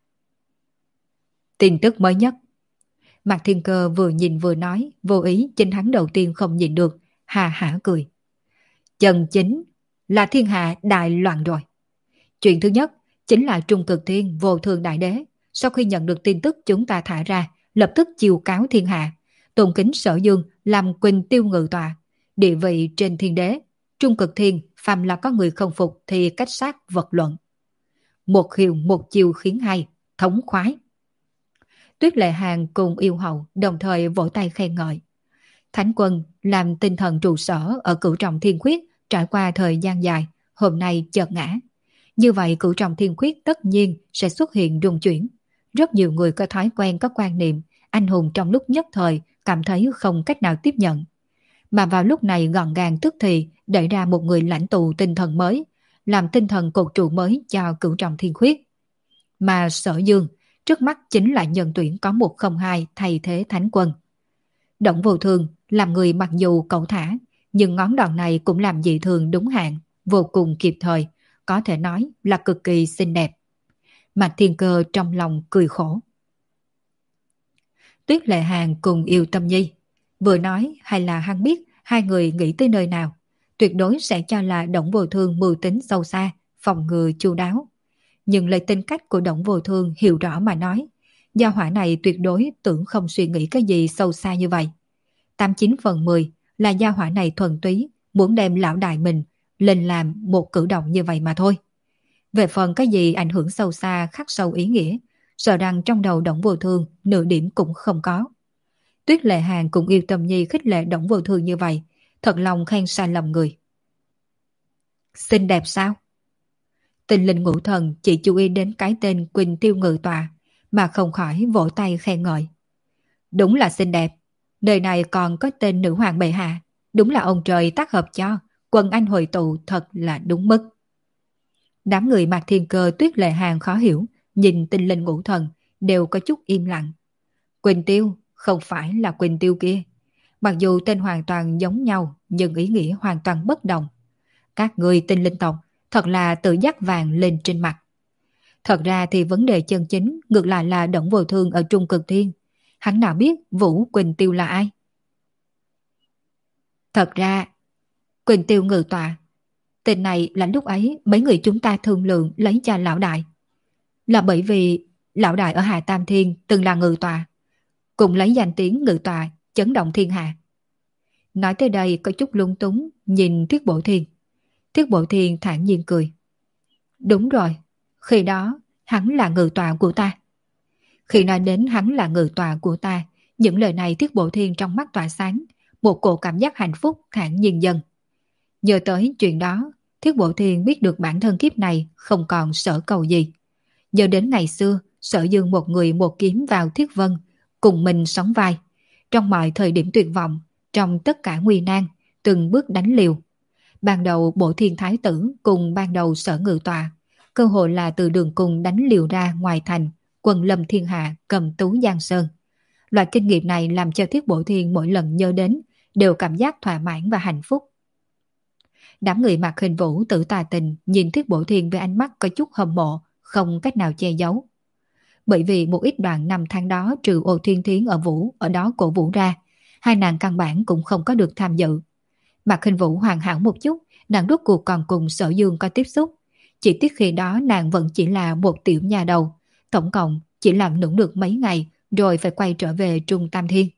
Tin tức mới nhất. Mạc Thiên Cơ vừa nhìn vừa nói, vô ý chính hắn đầu tiên không nhìn được, hà hả cười. Chân chính là thiên hạ đại loạn rồi. Chuyện thứ nhất chính là Trung Cực Thiên vô thường đại đế, sau khi nhận được tin tức chúng ta thả ra, lập tức chiêu cáo thiên hạ, tôn kính Sở Dương làm Quỳnh Tiêu Ngự Tọa, địa vị trên thiên đế. Trung Cực Thiên phàm là có người không phục thì cách sát vật luận. Một hiệu một chiều khiến hay, thống khoái. Tuyết Lệ Hàn cùng yêu hậu đồng thời vỗ tay khen ngợi. Thánh quân làm tinh thần trụ sở ở cửu trọng thiên khuyết trải qua thời gian dài, hôm nay chợt ngã. Như vậy cửu trọng thiên khuyết tất nhiên sẽ xuất hiện rung chuyển. Rất nhiều người có thói quen có quan niệm anh hùng trong lúc nhất thời cảm thấy không cách nào tiếp nhận. Mà vào lúc này gọn gàng tức thì đẩy ra một người lãnh tụ tinh thần mới, làm tinh thần cột trụ mới cho cửu trọng thiên khuyết. Mà Sở Dương trước mắt chính là nhân tuyển có một không hai thay thế thánh quân. Đổng Vô Thương làm người mặc dù cẩu thả, nhưng ngón đòn này cũng làm dị thường đúng hạn, vô cùng kịp thời, có thể nói là cực kỳ xinh đẹp. Mạc Thiên Cơ trong lòng cười khổ. Tuyết Lệ Hàng cùng Yêu Tâm Nhi, vừa nói hay là hắn biết hai người nghĩ tới nơi nào, tuyệt đối sẽ cho là Đổng Vô Thương mưu tính sâu xa, phòng ngừa chu đáo. Nhưng lấy tính cách của Đổng Vô Thương hiểu rõ mà nói, gia hỏa này tuyệt đối tưởng không suy nghĩ cái gì sâu xa như vậy. Tám chín phần mười là gia hỏa này thuần túy, muốn đem lão đại mình lên làm một cử động như vậy mà thôi. Về phần cái gì ảnh hưởng sâu xa khắc sâu ý nghĩa, sợ rằng trong đầu Đổng Vô Thương nửa điểm cũng không có. Tuyết Lệ Hàng cũng Yêu Tâm Nhi khích lệ Đổng Vô Thương như vậy, thật lòng khen sai lầm người. Xinh đẹp sao? Tình linh ngũ thần chỉ chú ý đến cái tên Quỳnh Tiêu Ngự Tọa mà không khỏi vỗ tay khen ngợi. Đúng là xinh đẹp, đời này còn có tên nữ hoàng bệ hạ, đúng là ông trời tác hợp cho, quần anh hội tụ thật là đúng mức. Đám người Mạc Thiên Cơ, Tuyết Lệ Hàng khó hiểu, nhìn tinh linh ngũ thần đều có chút im lặng. Quỳnh Tiêu không phải là Quỳnh Tiêu kia, mặc dù tên hoàn toàn giống nhau nhưng ý nghĩa hoàn toàn bất đồng. Các người tinh linh tộc thật là tự dắt vàng lên trên mặt. Thật ra thì vấn đề chân chính ngược lại là Đổng Vô Thương ở Trung Cực Thiên. Hắn nào biết Vũ Quỳnh Tiêu là ai? Thật ra, Quỳnh Tiêu Ngự Tọa, tên này là lúc ấy mấy người chúng ta thương lượng lấy cho lão đại. Là bởi vì lão đại ở Hà Tam Thiên từng là ngự tọa, cùng lấy danh tiếng ngự tọa chấn động thiên hạ. Nói tới đây có chút lung túng nhìn Thiết Bổ Thiên. Thiết Bổ Thiên thản nhiên cười. Đúng rồi, khi đó hắn là ngự tọa của ta. Khi nói đến hắn là ngự tọa của ta, những lời này Thiết Bổ Thiên trong mắt tỏa sáng, một cổ cảm giác hạnh phúc thản nhiên dần. Nhớ tới chuyện đó, Thiết Bổ Thiên biết được bản thân kiếp này không còn sở cầu gì. Nhớ đến ngày xưa, Sở Dương một người một kiếm vào Thiết Vân, cùng mình sống vai. Trong mọi thời điểm tuyệt vọng, trong tất cả nguy nan, từng bước đánh liều. Ban đầu Bộ Thiên Thái Tử cùng ban đầu Sở Ngự Tọa, cơ hội là từ đường cùng đánh liều ra ngoài thành, quần lâm thiên hạ cầm tú Giang Sơn. Loại kinh nghiệm này làm cho Thiết Bổ Thiên mỗi lần nhớ đến đều cảm giác thỏa mãn và hạnh phúc. Đám người Mạc Hình Vũ tự tà tình nhìn Thiết Bổ Thiên với ánh mắt có chút hâm mộ, không cách nào che giấu. Bởi vì một ít đoạn năm tháng đó trừ Ô Thiên Thiến ở Vũ ở đó cổ vũ ra, hai nàng căn bản cũng không có được tham dự. Mạc Hình Vũ hoàn hảo một chút, nàng rốt cuộc còn cùng Sở Dương có tiếp xúc. Chỉ tiếc khi đó nàng vẫn chỉ là một tiểu nhà đầu, tổng cộng chỉ làm nũng được mấy ngày rồi phải quay trở về Trung Tam Thiên.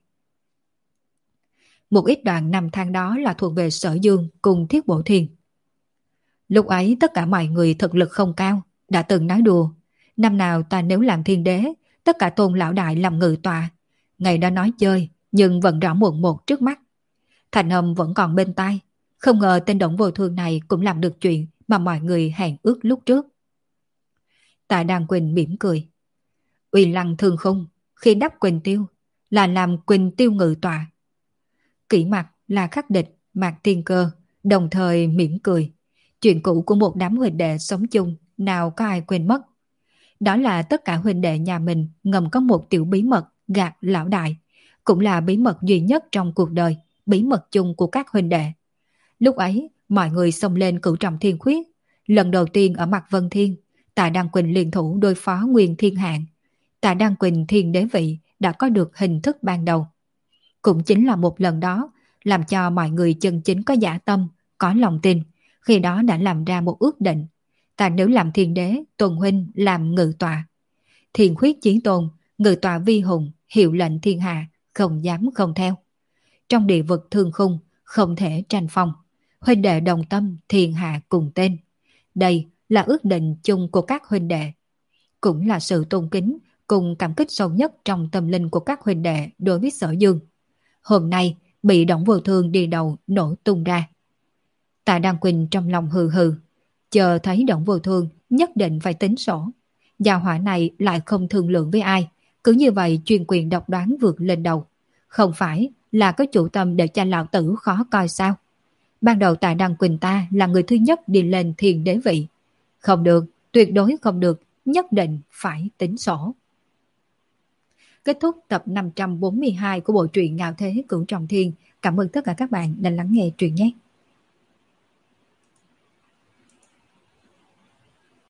Một ít đoạn năm tháng đó là thuộc về Sở Dương cùng Thiết Bổ Thiên. Lúc ấy tất cả mọi người thực lực không cao, đã từng nói đùa, năm nào ta nếu làm thiên đế, tất cả tôn lão đại làm ngự tọa. Ngày đó nói chơi, nhưng vẫn rõ muộn một trước mắt. Thành âm vẫn còn bên tai, không ngờ tên Đổng Vô Thương này cũng làm được chuyện mà mọi người hẹn ước lúc trước. Tạ Đan Quỳnh mỉm cười. Uy Lăng Thương Khung, khi đắp Quỳnh Tiêu, là làm Quỳnh Tiêu ngự tọa. Kỷ Mặc là khắc địch, Mạc Thiên Cơ, đồng thời mỉm cười. Chuyện cũ của một đám huynh đệ sống chung, nào có ai quên mất. Đó là tất cả huynh đệ nhà mình ngầm có một tiểu bí mật gạt lão đại, cũng là bí mật duy nhất trong cuộc đời, bí mật chung của các huynh đệ. Lúc ấy, mọi người xông lên cửu trọng thiên khuyết. Lần đầu tiên ở mặt Vân Thiên, Tạ Đan Quỳnh liên thủ đối phó Nguyên Thiên Hạng. Tạ Đan Quỳnh thiên đế vị đã có được hình thức ban đầu. Cũng chính là một lần đó, làm cho mọi người chân chính có dã tâm, có lòng tin, khi đó đã làm ra một ước định. Ta nếu làm thiên đế, Tôn huynh làm ngự tọa. Thiên khuyết chí tôn, ngự tọa vi hùng, hiệu lệnh thiên hạ, không dám không theo. Trong địa vực thương khung, không thể tranh phong. Huynh đệ đồng tâm, thiên hạ cùng tên. Đây là ước định chung của các huynh đệ. Cũng là sự tôn kính cùng cảm kích sâu nhất trong tâm linh của các huynh đệ đối với Sở Dương. Hôm nay bị Đổng Vô Thương đi đầu nổ tung ra. Tạ Đan Quỳnh trong lòng hừ hừ, chờ thấy Đổng Vô Thương nhất định phải tính sổ. Gia hỏa này lại không thương lượng với ai, cứ như vậy chuyên quyền độc đoán vượt lên đầu. Không phải là có chủ tâm để cho lão tử khó coi sao? Ban đầu Tạ Đan Quỳnh ta là người thứ nhất đi lên thiên đế vị. Không được, tuyệt đối không được, nhất định phải tính sổ. Kết thúc tập năm trăm bốn mươi hai của bộ truyện Ngạo Thế Cửu Trọng Thiên. Cảm ơn tất cả các bạn đã lắng nghe truyện nhé.